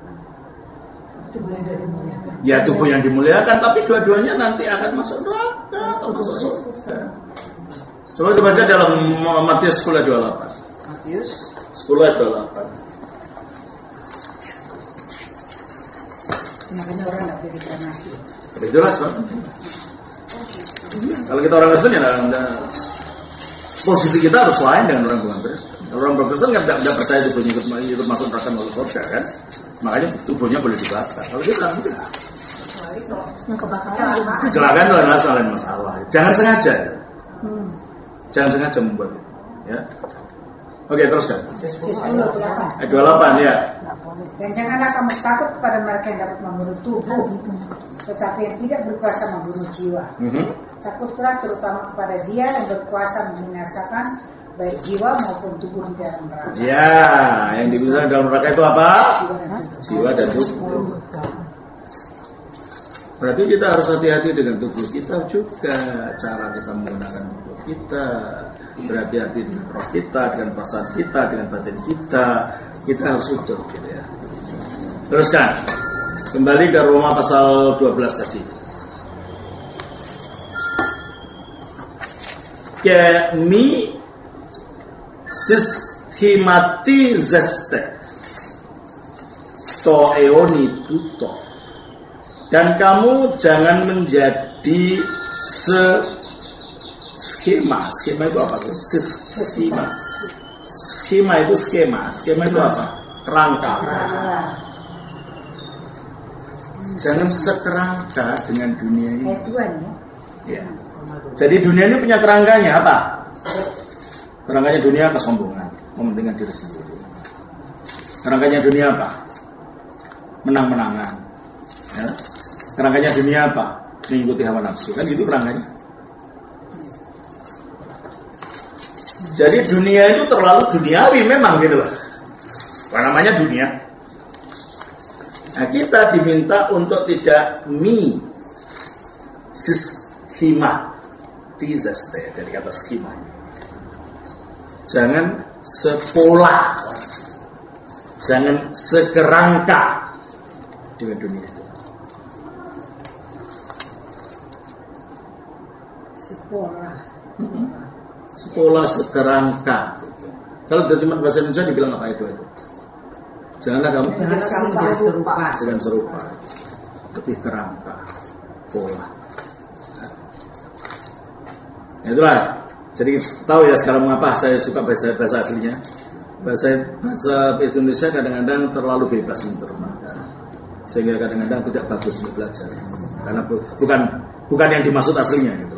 Ya tubuh yang dimuliakan, tapi dua-duanya nanti akan masuk neraka atau masuk surga. Coba dibaca dalam Matius 10 ayat 28. Matius 10 ayat 28. Makanya orang tidak boleh dikremasi. Lebih jelas Pak. Kalau kita orang Kristen ya posisi kita harus lain dengan orang bukan Kristen. Orang Kristen kan tidak percaya tubuhnya ikut masuk neraka masuk surga kan. Makanya tubuhnya boleh dibakar. Kalau kita tidak. Yang kebakaran kecelakaan itu adalah lain masalah. Jangan sengaja. Jangan sengaja membuat itu. Ya. Oke, teruskan. Ayat 28 ya. Dan janganlah kamu takut kepada mereka yang dapat membunuh tubuh, tetapi yang tidak berkuasa membunuh jiwa. Takutlah terutama kepada Dia yang berkuasa membinasakan baik jiwa maupun tubuh di dalam neraka. Ya, yang dibinasakan dalam neraka itu apa? Jiwa dan tubuh. Jiwa dan tubuh. Berarti kita harus hati-hati dengan tubuh kita juga, cara kita menggunakan tubuh kita, berhati-hati dengan roh kita, dengan perasaan kita, dengan batin kita. Kita harus utuh, gitu ya. Teruskan, kembali ke Roma pasal 12 tadi. Ke mi schematizeστε to eoni tuto. Dan kamu jangan menjadi skema. Skema itu apa? Skema. Skema itu skema. Skema itu apa? Kerangka. Jangan sekerangka dengan dunia ini. Tuhan ya. Ya. Jadi dunia ini punya kerangkanya apa? Kerangkanya dunia kesombongan, mementingkan diri sendiri. Kerangkanya dunia apa? Menang-menangan. Ya. Kerangkanya dunia apa? Mengikuti hawa nafsu. Kan gitu kerangkanya. Jadi dunia itu terlalu duniawi memang gitu loh. Apa namanya dunia? Nah, kita diminta untuk tidak schematizeστε dari kata skema. Jangan sepola, jangan sekerangka dengan dunia itu. Sepola sekerangka. Kalau terjemah bahasa Indonesia dibilang apa itu? Janganlah kamu dengan serupa, lebih kerangka, pola. Nah, itulah. Jadi tahu ya sekarang mengapa saya suka bahasa aslinya. Bahasa Indonesia kadang-kadang terlalu bebas menerjemahkan, sehingga kadang-kadang tidak bagus untuk belajar. Karena bukan yang dimaksud aslinya gitu.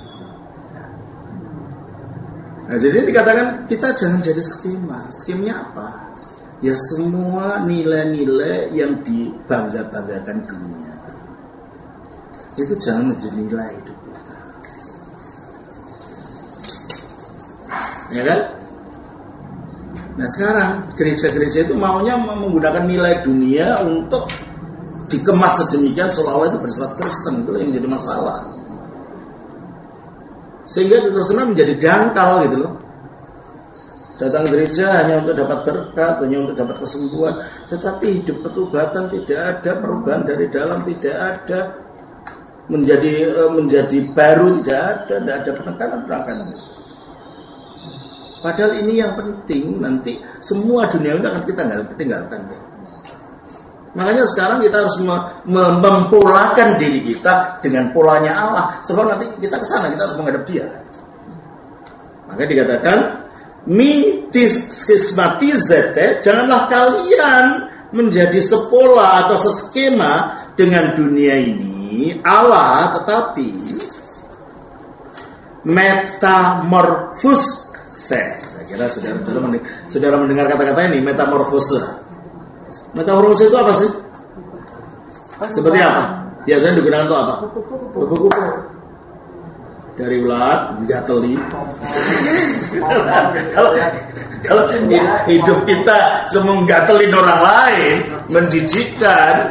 Nah, jadi dikatakan kita jangan jadi skema. Skemanya apa? Ya semua nilai-nilai yang dibangga-banggakan dunia itu jangan menjadi nilai hidup kita. Ya kan? Nah sekarang gereja-gereja itu maunya menggunakan nilai dunia untuk dikemas sedemikian seolah-olah itu bersifat Kristen. Itu yang jadi masalah. Sehingga kekristenan menjadi dangkal gitu loh. Datang gereja hanya untuk dapat berkat, hanya untuk dapat kesembuhan, tetapi hidup ketubatan tidak ada, perubahan dari dalam tidak ada, menjadi baru tidak ada penekanan. Padahal ini yang penting, nanti semua dunia itu akan kita tinggalkan. Makanya sekarang kita harus mempolakan diri kita dengan polanya Allah, sebab nanti kita ke sana, kita harus menghadap Dia. Maka dikatakan schematizeté, janganlah kalian menjadi sepola atau seskema dengan dunia ini Allah, tetapi metamorfose. Saya kira saudara mendengar kata-kata ini, metamorfose. Metamorfose itu apa sih? Seperti apa? Biasanya digunakan untuk apa? Kupu-kupu. Dari ulat menjadi teli. Kalau hidup kita semua ngatelin orang lain, menjijikkan,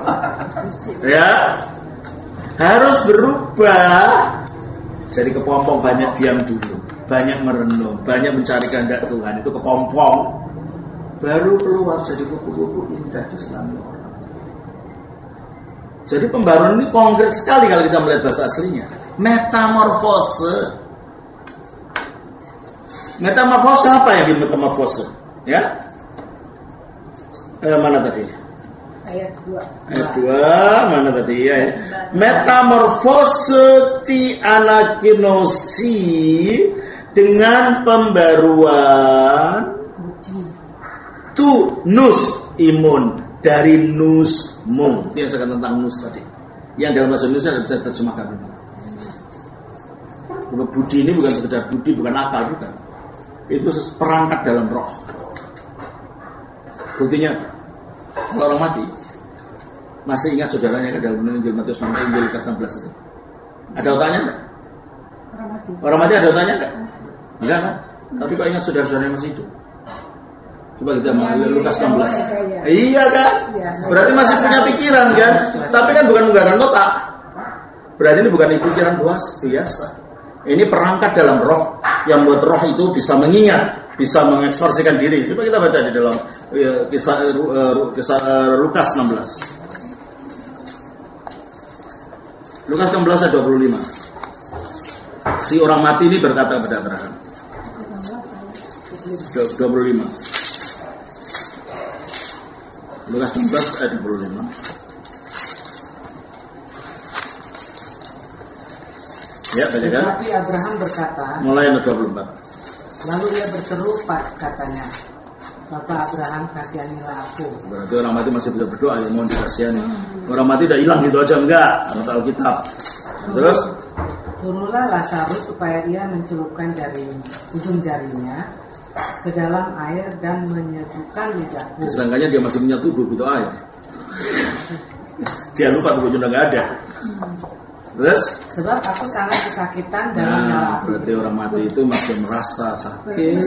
ya harus berubah. Jadi kepompong, banyak diam dulu, banyak merenung, banyak mencari kehendak Tuhan. Itu kepompong. Baru keluar jadi kupu-kupu indah di selami orang. Jadi pembaruan ini konkret sekali kalau kita melihat bahasa aslinya. Metamorfose. Metamorfose apa yang dimetamorfose? Ya? Mana tadi? Ayat 2. Ayat 2, mana tadi ya? Metamorfose ti anakinosi, dengan pembaruan tu nus imun, dari nusmu. Ini yang saya katakan tentang nus tadi. Yang dalam bahasa Indonesia tidak bisa terjemahkan ini. Budi ini bukan sekedar budi, bukan akal, bukan. Itu perangkat dalam roh. Buktinya, kalau orang mati, masih ingat saudaranya kan dalam Injil Matius 16 itu? Ada otaknya enggak? Orang mati ada otaknya enggak? Enggak kan? Tapi kok ingat saudara-saudara yang masih hidup? Coba kita Lukas 16. Iya kan? Berarti masih punya pikiran kan? Tapi kan bukan menggunakan otak. Berarti ini bukan pikiran biasa. Ini perangkat dalam roh yang buat roh itu bisa mengingat, bisa mengekspresikan diri. Coba kita baca di dalam kisah Lukas 16. Lukas 16 ayat 25. Si orang mati ini berkata kepada Abraham. 25. Lukas 16 ayat 25. Ya, bacakan. Tetapi Abraham berkata, mulai ayat 24. Lalu ia berseru katanya, Bapak Abraham, kasihanilah aku. Berarti orang mati masih bisa berdoa, ya mohon dikasihani. Orang mati udah hilang gitu aja enggak, menurut Alkitab. Terus suruhlah Lazarus supaya ia mencelupkan ujung jarinya ke dalam air dan menyejukkan lidahku. Disangkanya dia masih punya tubuh butuh air. Dia lupa tubuhnya udah nggak ada. Terus? Sebab aku sangat kesakitan dalam nyala. Berarti orang mati itu masih merasa sakit.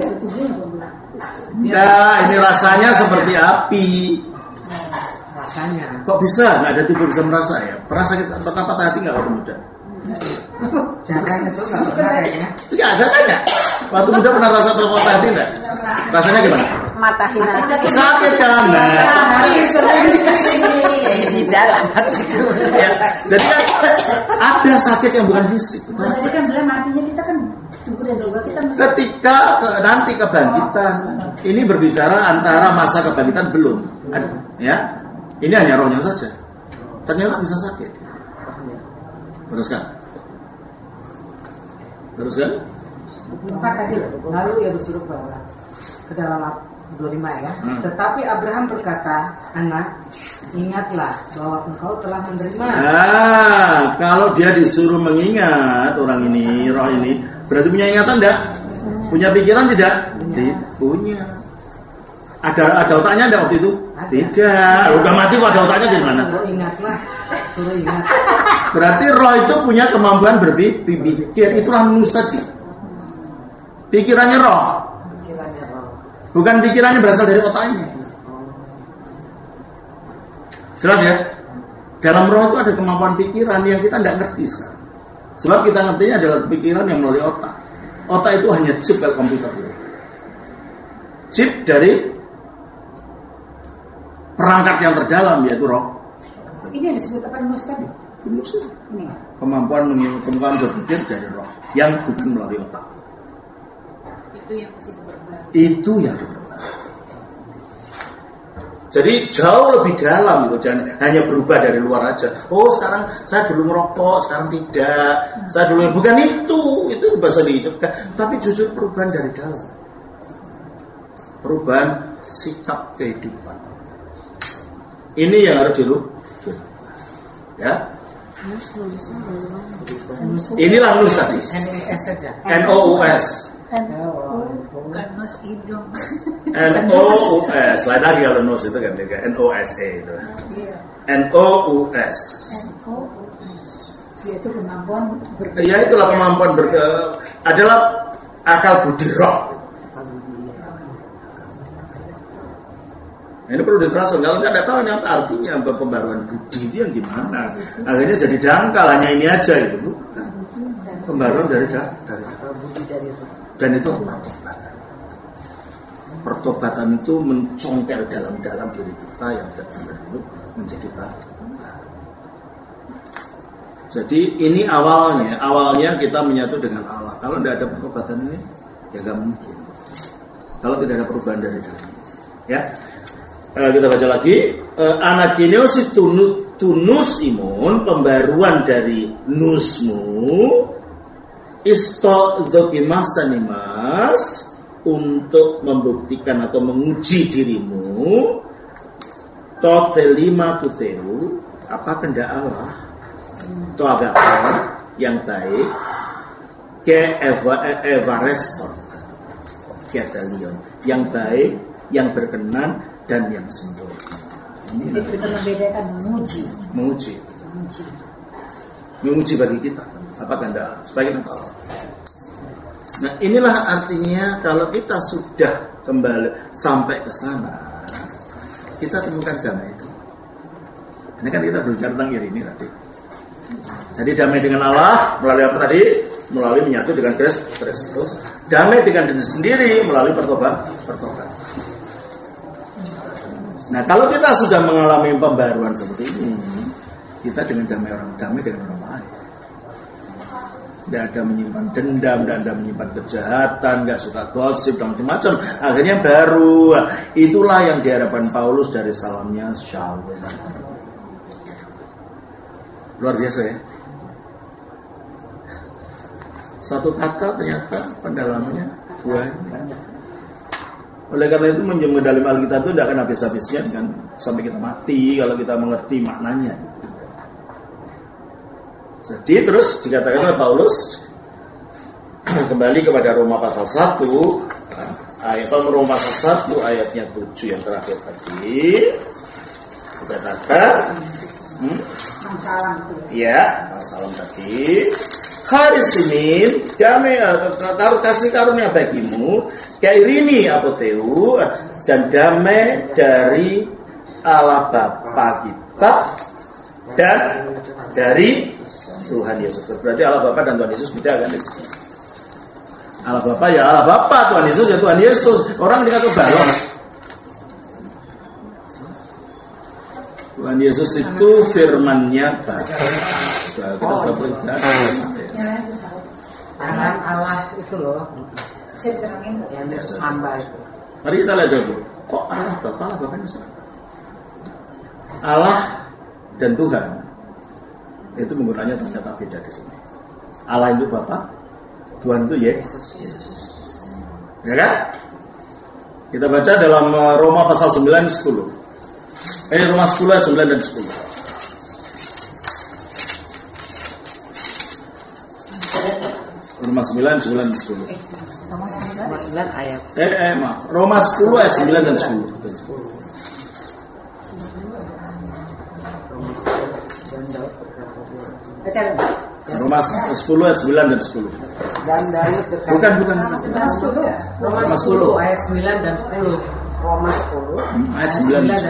Nah, ini rasanya seperti api. Rasanya. Kok bisa? Nggak ada tubuh bisa merasa ya? Pernah sakit patah hati nggak waktu muda? Jangan itu nggak pernah kayaknya. Ya, saya tanya. Waktu muda pernah rasa patah hati nggak? Rasanya gimana? Matahin aja. Sakit kan? Di dalam hatiku. Ya, jadi kan ada sakit yang bukan fisik. Tadi kan bilang matinya kita kan tubuh dan jiwa kita. Ketika nanti kebangkitan, ini berbicara antara masa kebangkitan belum. Ya, ini hanya rohnya saja. Ternyata bisa sakit. Teruskan. Lalu ia berseru bahwa ke dalam 25 ya. Tetapi Abraham berkata, anak, ingatlah bahwa engkau telah menerima. Nah, kalau dia disuruh mengingat orang ini, roh ini, berarti punya ingatan enggak? Punya pikiran tidak? Punya. Ada otaknya enggak waktu itu? Ada. Tidak. Udah mati kok ada otaknya di mana? Ingatlah, suruh ingat. Berarti roh itu punya kemampuan berpikir. Itulah nus tadi. Pikirannya roh. Bukan pikirannya berasal dari otaknya. Jelas ya? Dalam roh itu ada kemampuan pikiran yang kita tidak ngerti sekarang. Sebab kita ngertinya adalah pikiran yang melalui otak. Otak itu hanya chip dari komputer. Chip dari perangkat yang terdalam, yaitu roh. Ini yang disebut apa nus tadi? Nus. Ini. Kemampuan berpikir dari roh yang bukan melalui otak. Itu yang berubah. Jadi jauh lebih dalam itu, jangan hanya berubah dari luar aja. Oh, sekarang saya dulu ngerokok, sekarang tidak. Saya dulu bukan itu bahasa dihidupkan, tapi justru perubahan dari dalam. Perubahan sikap kehidupan. Ini yang harus dirubah. Ya. Inilah nus tadi. NOS saja. NOUS. Bukan nus hidung. NOUS. Lain lagi kalau nus itu kan NOSE itu. NOUS. Yaitu kemampuan Ya itulah kemampuan adalah akal budi roh. Ini perlu diterasa. Kalau nggak tahu ini apa artinya pembaruan budi itu yang gimana. Akhirnya jadi dangkal hanya ini aja itu. Bukan. Pembaruan dari dan itu pertobatan. Pertobatan itu mencongkel dalam diri kita yang tidak menjadi baru. Jadi ini awalnya kita menyatu dengan Allah. Kalau tidak ada pertobatan ini, ya nggak mungkin. Kalau tidak ada perubahan dari dalam, ya. Kita baca lagi. Anakineosis tunus imun, pembaruan dari nusmu. Isto dokimasanimas, untuk membuktikan atau menguji dirimu. Totelima tuteru, apa kehendak Allah? Toagata yang baik. Ke evareston, ketelion, yang baik, yang berkenan dan yang sempurna. Ini kita membedakan menguji bagi kita apa kehendak supaya kita tahu. Nah, inilah artinya kalau kita sudah kembali sampai ke sana, kita temukan damai itu. Ini kan kita berbicara tentang ini tadi. Jadi damai dengan Allah melalui apa tadi? Melalui menyatu dengan Kristus. Damai dengan diri sendiri melalui pertobatan. Nah, kalau kita sudah mengalami pembaruan seperti ini, kita dengan damai dengan orang lain. Tidak ada menyimpan dendam, tidak ada menyimpan kejahatan, tidak suka gosip dan macam-macam. Akhirnya baru. Itulah yang diharapkan Paulus dari salamnya Shalom. Luar biasa ya. Satu kata ternyata pendalamannya banyak. Oleh karena itu menjemur dalam Alkitab itu tidak akan habis-habisnya kan sampai kita mati kalau kita mengerti maknanya. Jadi terus dikatakan oleh Paulus kembali kepada Roma pasal 1 ayat Roma pasal 1 ayatnya 7 yang terakhir tadi dikatakan salam tadi hari Senin damai kasih karunia bagimu kairini apotheu dan damai dari Allah Bapa kita dan dari Tuhan Yesus. Berarti Allah Bapa dan Tuhan Yesus beda kan? Allah Bapa ya Allah Bapa, Tuhan Yesus ya Tuhan Yesus. Orang dikatakan balon. Tuhan Yesus itu firman-Nya Bapa. Kita sudah belajar. Tangan Allah itu loh. Yang Yesus hamba itu. Mari kita lihat dulu. Kok Allah Bapa ini sama? Allah dan Tuhan itu menggunakannya ternyata beda di sini. Allah itu Bapa, Tuhan itu Yesus. Ya kan? Kita baca dalam Roma pasal 9 10. Roma 10 ayat 9 dan 10. Roma 9 dan 10. Roma 9 ayat. Roma 10 ayat 9 dan 10. Roma 10 ayat 9 dan 10. Dan Daud Bukan. Roma 10 ayat 9 dan 10. Roma 10 ayat 9 dan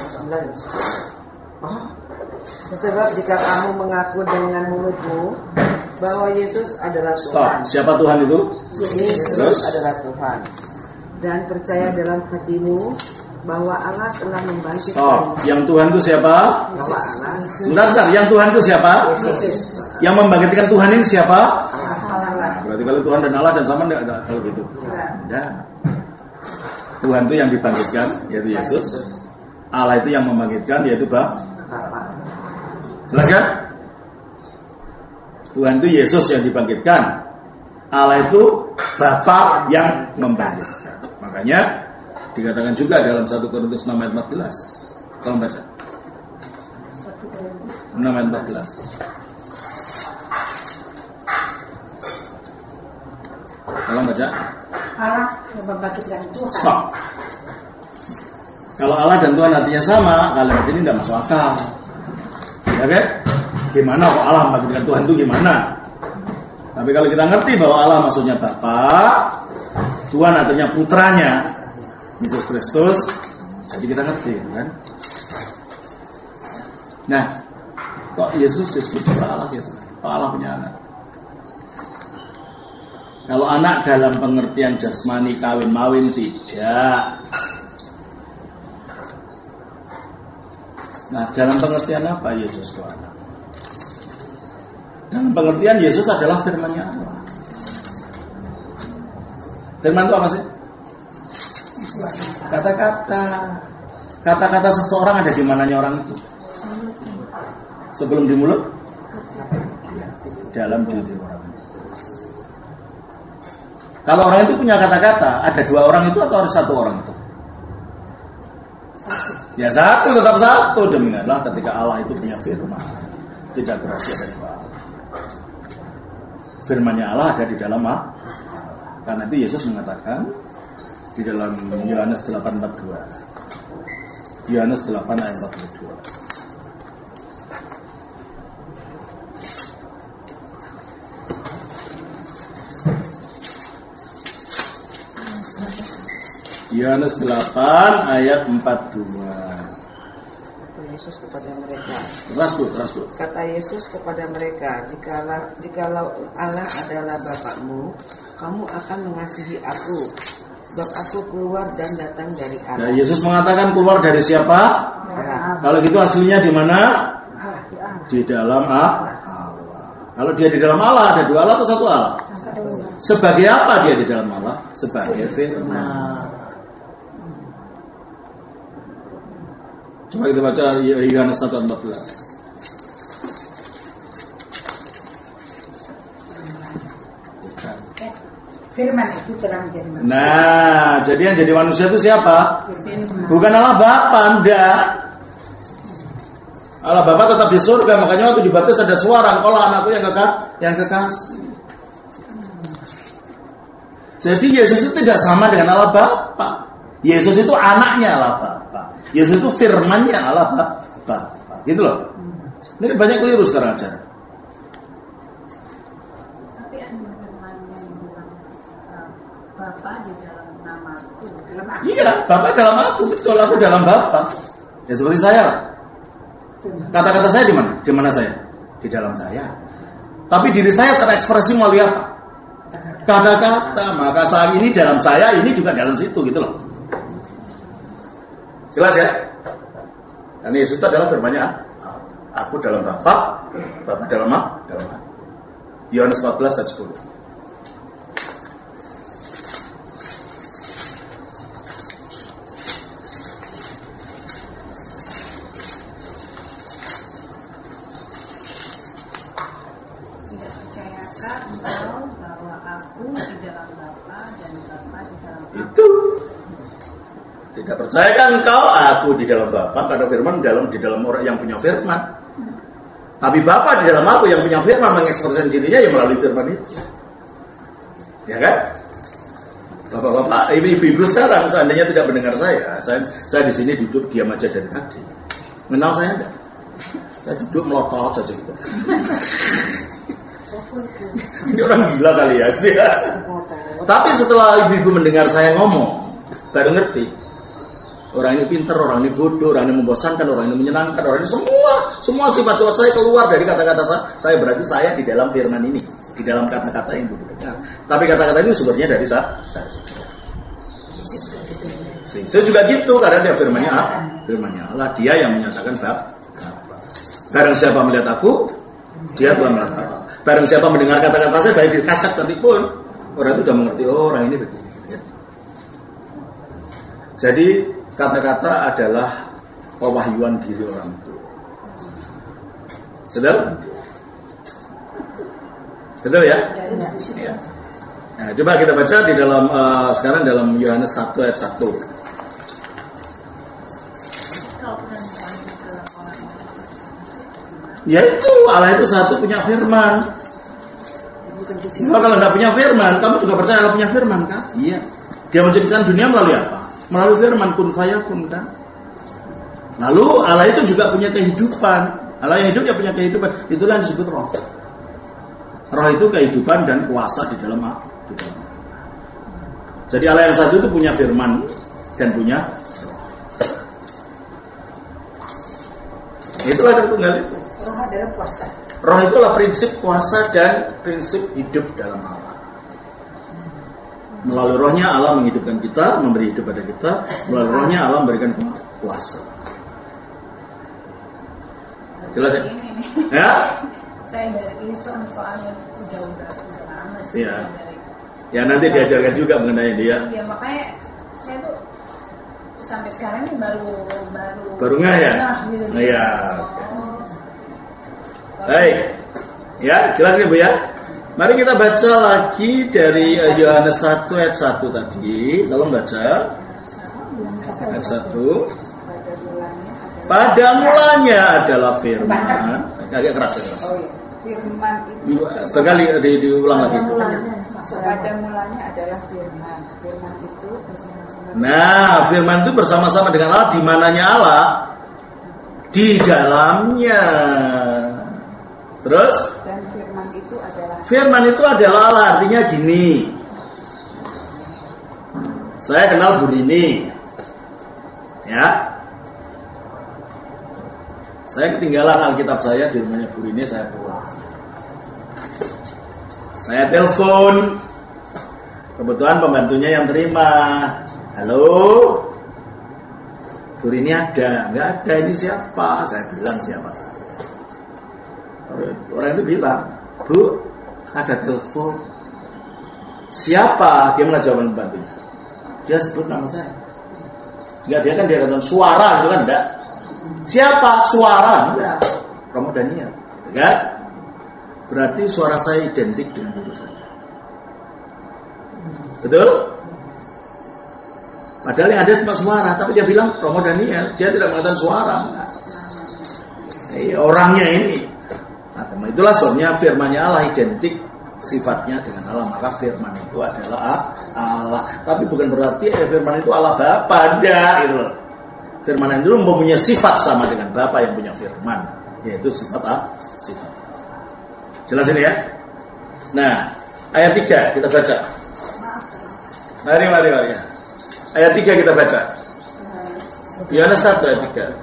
10. Sebab jika kamu mengaku dengan mulutmu bahwa Yesus adalah Tuhan. Siapa Tuhan itu? Yesus adalah Tuhan. Dan percaya dalam hatimu bahwa Allah telah membangkitkan. Yang Tuhan itu siapa? Bentar. Yang Tuhan itu siapa? Yesus. Yang membangkitkan Tuhan ini siapa? Allah. Berarti kalau Tuhan dan Allah dan sama tidak ada kalau gitu. Tidak. Tuhan itu yang dibangkitkan yaitu Yesus. Allah itu yang membangkitkan yaitu Bapa. Jelas kan? Tuhan itu Yesus yang dibangkitkan. Allah itu Bapa yang membangkitkan. Makanya dikatakan juga dalam 1 Korintus 6 ayat 14. Tolong baca. 6 ayat 14. Tolong baca. Allah yang membangkitkan Tuhan. Stop. Kalau Allah dan Tuhan artinya sama, kalimat ini tidak masuk akal. Ya kan? Gimana kok Allah membangkitkan Tuhan itu gimana? Tapi kalau kita ngerti bahwa Allah maksudnya Bapa, Tuhan artinya putranya Yesus Kristus, jadi kita ngerti kan? Nah, kok Yesus disebut Allah gitu? Kok Allah punya anak? Kalau anak dalam pengertian jasmani kawin mawin tidak. Nah, dalam pengertian apa Yesus itu anak? Dalam pengertian Yesus adalah firman-Nya Allah. Firman itu apa sih? Kata-kata seseorang ada di mananya orang itu? Sebelum di mulut? Dalam diri orang. Kalau orang itu punya kata-kata, ada dua orang itu atau ada satu orang itu? Ya satu, tetap satu. Demikianlah ketika Allah itu punya firman, tidak berarti ada dua. Firman-Nya Allah ada di dalam Allah. Karena itu Yesus mengatakan di dalam Yohanes 8:42. Yohanes 8 ayat 42. Yohanes 8 ayat 42. Yesus kepada mereka. Keras Bu. Kata Yesus kepada mereka, jikalau Allah adalah Bapakmu, kamu akan mengasihi aku, sebab aku keluar dan datang dari Allah. Nah, Yesus mengatakan keluar dari siapa? Allah. Kalau gitu aslinya di mana? Di dalam Allah. Kalau dia di dalam Allah, ada dua Allah atau satu Allah? Sebagai apa dia di dalam Allah? Sebagai firman. Coba kita baca Yohanes 1:14. Firman itu telah menjadi manusia. Nah, jadi yang jadi manusia itu siapa? Bukan Allah Bapa, enggak. Allah Bapa tetap di surga, makanya waktu dibaptis ada suara, "Engkaulah anakku yang kekasih." Jadi Yesus itu tidak sama dengan Allah Bapa. Yesus itu anaknya Allah Bapa. Yesus itu firman-Nya Allah Bapa. Gitu loh. Ini banyak keliru sekarang aja. Tapi ada firman yang bilang Bapa di dalam namaku. Iya, Bapa dalam aku, betul, aku dalam Bapa. Ya seperti saya lah. Kata-kata saya di mana? Di mana saya? Di dalam saya. Tapi diri saya terekspresi melalui apa? Kata-kata. Maka saat ini dalam saya, ini juga dalam situ, gitu loh. Jelas ya? Dan Yesus itu adalah firman-Nya. Aku dalam Bapa, Bapa dalam aku. Yohanes 14 ayat 10. Tidak percayakah engkau bahwa aku di dalam Bapa dan Bapa di dalam aku? Itu. Tidak percayakah engkau aku di dalam Bapa, karena firman di dalam orang yang punya firman. Tapi Bapa di dalam aku yang punya firman mengekspresikan dirinya yang melalui firman itu. Ya kan? Bapak-bapak, ibu-ibu sekarang seandainya tidak mendengar saya di sini duduk diam aja dari tadi. Mengenal saya enggak? Saya duduk melotot saja gitu. Ini orang gila kali ya. Tapi setelah ibu-ibu mendengar saya ngomong, baru ngerti. Orang ini pintar, orang ini bodoh, orang ini membosankan, orang ini menyenangkan, orang ini semua sifat-sifat saya keluar dari kata-kata saya. Berarti saya di dalam firman ini, di dalam kata-kata yang berbeda. Tapi kata-kata itu sumbernya dari saya. Saya juga gitu, karena dia firmannya Allah, dia yang menyatakan Bapa. Barang siapa melihat aku, dia telah melihat Bapa. Barang siapa mendengar kata-kata saya, baik di kaset nanti pun orang itu sudah mengerti, oh orang ini begini. Jadi kata-kata adalah pewahyuan diri orang itu. Betul ya? Ya. Nah, coba kita baca di dalam sekarang dalam Yohanes 1 ayat 1. Ya itu, Allah itu satu punya firman. Kalau tidak punya firman, kamu juga percaya Allah punya firman kan? Iya. Dia menciptakan dunia melalui apa? Melalui firman kun fayakun kan. Lalu Allah itu juga punya kehidupan. Allah yang hidup dia punya kehidupan. Itulah yang disebut roh. Roh itu kehidupan dan kuasa di dalam aku. Jadi Allah yang satu itu punya firman dan punya roh. Itulah tertunggal itu. Roh adalah kuasa. Roh itu adalah prinsip kuasa dan prinsip hidup dalam Allah. Melalui rohnya Allah menghidupkan kita, memberi hidup pada kita. Melalui rohnya Allah memberikan kuasa. Jelas ya? Ya? Saya dari soalnya udah lama sih. Iya. Ya nanti diajarkan juga mengenai dia. Iya, makanya saya tuh sampai sekarang ini baru nggak ya? Gitu. Iya. Baik. Ya, jelas ya Bu ya? Mari kita baca lagi dari Yohanes 1 ayat 1 tadi. Tolong baca. Ayat 1. Pada mulanya adalah firman. Agak keras. Oh iya. Firman itu Sekali diulang lagi. pada mulanya adalah firman. Firman itu bersama-sama. Nah, firman itu bersama-sama dengan Allah. Di mananya Allah? Di dalamnya. Terus? Dan firman itu adalah Firman itu adalah Allah, artinya gini. Saya kenal Bu Rini. Ya. Saya ketinggalan Alkitab saya di rumahnya Bu Rini, saya pulang. Saya telepon. Kebetulan pembantunya yang terima. Halo, Bu Rini ada? Nggak ada, ini siapa? Saya bilang siapa saya. Orang itu bilang, Bu, ada telepon. Siapa? Gimana jawaban pembantunya? Dia sebut nama saya. Enggak, dia katakan suara itu kan enggak. Siapa? Suara enggak. Romo Daniel, kan? Berarti suara saya identik dengan diri saya. Betul? Padahal yang ada cuma suara, tapi dia bilang Romo Daniel, dia tidak mengatakan suara. Enggak. Orangnya ini. Nah, itulah sebabnya firman-Nya Allah identik sifatnya dengan Allah, maka firman itu adalah Allah. Tapi bukan berarti firman itu Allah Bapa, enggak gitu loh. Firman itu mempunyai sifat sama dengan Bapa yang punya firman, yaitu sifat sifat. Jelas ini ya? Nah, ayat 3 kita baca. Mari ya. Ayat 3 kita baca. Yohanes 1 ayat 3.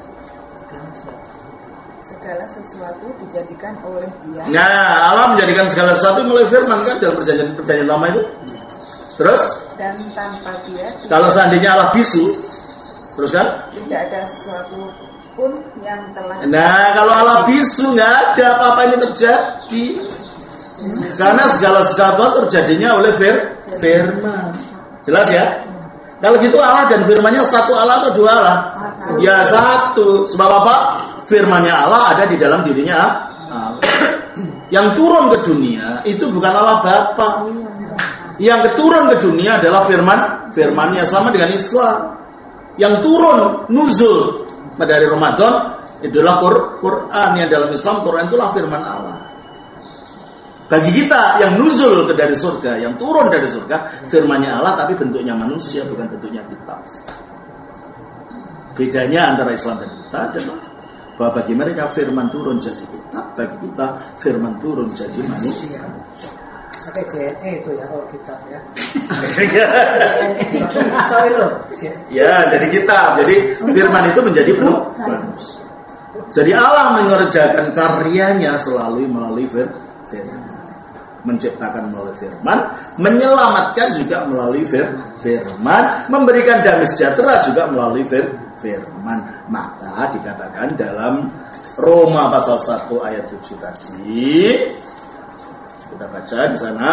Segala sesuatu dijadikan oleh Dia. Nah, Allah menjadikan segala sesuatu melalui firman kan dalam perjanjian lama itu. Terus? Dan tanpa Dia. Kalau seandainya Allah bisu, terus kan? Tidak ada sesuatu pun yang telah. Nah, kalau Allah bisu nggak ada apa-apa ini terjadi. Karena segala sesuatu terjadinya oleh firman. Jelas ya? Kalau gitu Allah dan firman-Nya satu Allah atau dua Allah? Ya satu. Sebab apa? Firman-Nya Allah ada di dalam dirinya Allah. Yang turun ke dunia itu bukan Allah Bapa. Yang turun ke dunia adalah firman-Nya, sama dengan Islam. Yang turun nuzul pada hari Ramadan adalah Quran. Yang dalam Islam Quran itulah firman Allah. Bagi kita yang nuzul dari surga, yang turun dari surga, firman-Nya Allah tapi bentuknya manusia, bukan bentuknya kitab. Bedanya antara Islam dan kita adalah bahwa bagi mereka firman turun jadi kitab, bagi kita firman turun jadi manusia. Pakai JNE itu ya kalau kitab ya. Ya, jadi kitab. Jadi firman itu menjadi manusia. Jadi Allah mengerjakan karyanya selalu melalui firman. Menciptakan melalui firman, menyelamatkan juga melalui firman, memberikan damai sejahtera juga melalui firman. Maka dikatakan dalam Roma pasal 1 ayat 7 tadi, kita baca di sana.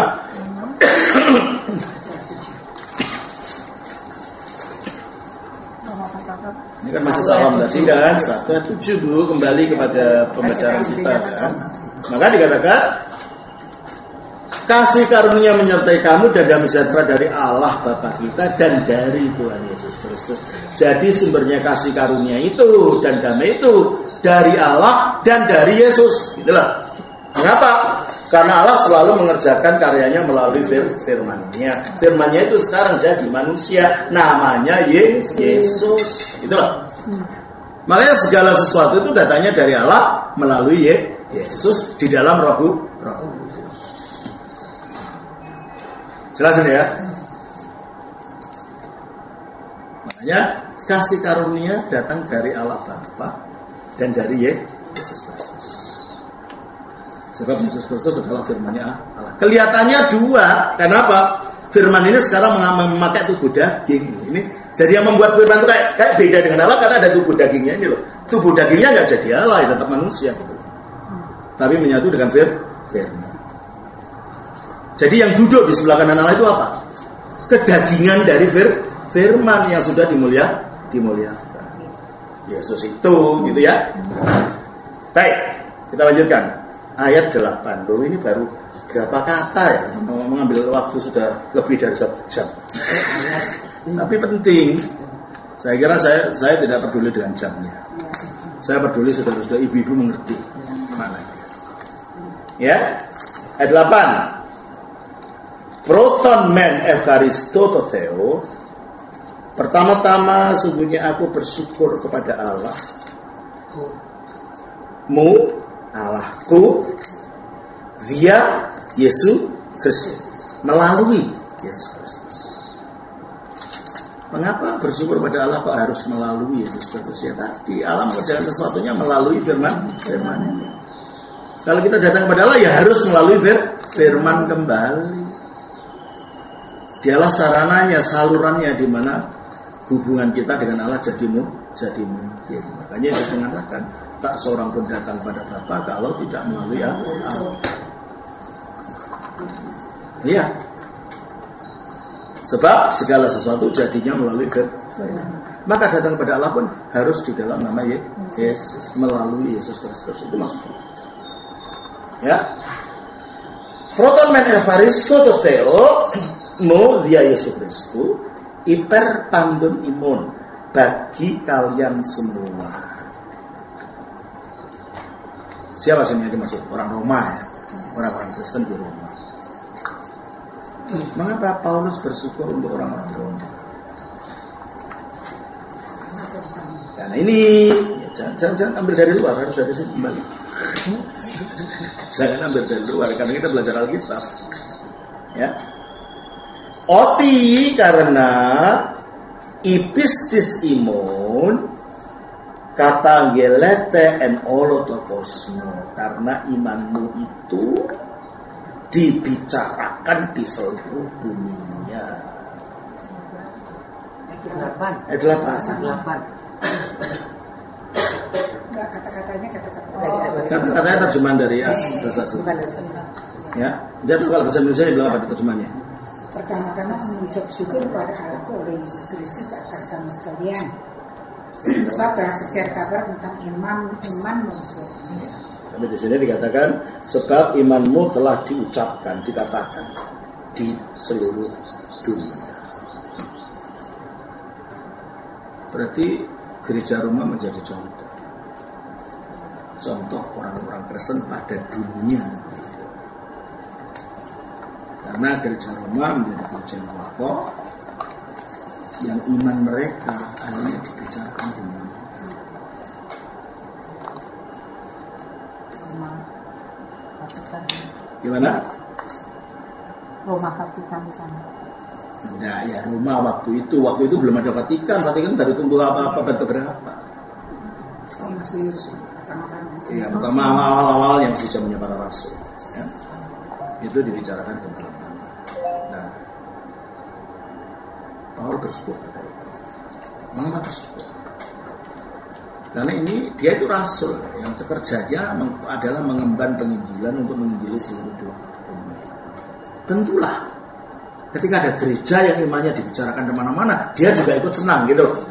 Ini kan masih salam tadi kan, 1 ayat 7 Bu, kembali kepada pembacaan kita kan. Maka dikatakan kasih karunia menyertai kamu dan damai sejahtera dari Allah Bapa kita dan dari Tuhan Yesus Kristus. Jadi sumbernya kasih karunia itu dan damai itu dari Allah dan dari Yesus. Gitulah. Mengapa? Karena Allah selalu mengerjakan karyanya melalui firman-Nya. Firman-Nya itu sekarang jadi manusia, namanya Yesus. Itulah. Makanya segala sesuatu itu datangnya dari Allah melalui Yesus di dalam Roh. Jelas ini ya. Makanya kasih karunia datang dari Allah Bapa dan dari Yesus Kristus. Sebab Yesus Kristus adalah firman-Nya Allah. Kelihatannya dua. Kenapa? Firman ini sekarang memakai tubuh daging. Ini jadi yang membuat firman itu kayak beda dengan Allah karena ada tubuh dagingnya ini loh. Tubuh dagingnya nggak jadi Allah, ya tetap manusia gitu. Tapi menyatu dengan firman. Jadi yang duduk di sebelah kanan Allah itu apa? Kedagingan dari firman yang sudah dimuliakan. Yesus itu, gitu ya. Baik, kita lanjutkan. Ayat 8. Loh, ini baru berapa kata ya? Mengambil waktu sudah lebih dari 1 jam. Tapi penting. Saya kira saya tidak peduli dengan jamnya. Saya peduli saudara-saudara ibu-ibu mengerti maknanya. Ya. Ayat 8. Proton men evkaristo to theo. Pertama-tama sungguhnya aku bersyukur kepada Allah. Allahku via Yesus Kristus, melalui Yesus Kristus. Mengapa bersyukur pada Allah kok harus melalui Yesus Kristus? Ya tadi Allah mengerjakan sesuatunya melalui firman ini. Kalau kita datang kepada Allah ya harus melalui firman kembali. Dialah sarananya, salurannya di mana hubungan kita dengan Allah jadi mungkin. Makanya Yesus mengatakan, tak seorang pun datang pada Bapa kalau tidak melalui Allah. Iya. Sebab segala sesuatu jadinya melalui firman. Maka datang kepada Allah pun harus di dalam nama Yesus, melalui Yesus Kristus. Itu maksudnya. Ya. Proton men evaristo to theo mo dia Yesus Kristus iper pandun imun bagi kalian semua. Siapa sih yang dimaksud? Orang Roma ya. Orang-orang Kristen di Roma. Mengapa Paulus bersyukur untuk orang-orang Roma? Karena ini ya, jangan ambil dari luar, harus dari sini kembali. Jangan ambil dari luar karena kita belajar Alkitab. Ya. Oti karena ipistis imun kata gelete en olotokosmo, karena imanmu itu dibicarakan di seluruh dunia. Ayat 8. Enggak, kata-katanya Kata-katanya terjemahan dari bahasa asli. Ya, jadi kalau bahasa Indonesia bilang apa terjemahannya? Pertama-tama mengucap syukur kepada Allah oleh Yesus Kristus atas kamu sekalian. Sebab telah share kabar tentang iman tersebut. Tapi di sini dikatakan sebab imanmu telah diucapkan, dikatakan di seluruh dunia. Berarti gereja Roma menjadi contoh orang-orang Kristen pada dunia. Karena gereja Roma menjadi gereja yang kokoh, yang iman mereka hanya dibicarakan di mana. Gimana? Roma Vatikan di sana. Nah, ya Roma waktu itu belum ada Vatikan baru tumbuh apa berapa. Oh, masih pertama-tama. Iya, pertama awal-awal yang masih zamannya para rasul. Ya. Itu dibicarakan ke mana-mana. Nah, Paul bersyukur pada itu. Mengapa bersyukur? Karena ini dia itu rasul yang kerjanya adalah mengemban penginjilan untuk menginjili seluruh dunia. Tentulah ketika ada gereja yang imannya dibicarakan kemana-mana, dia juga ikut senang gitu loh.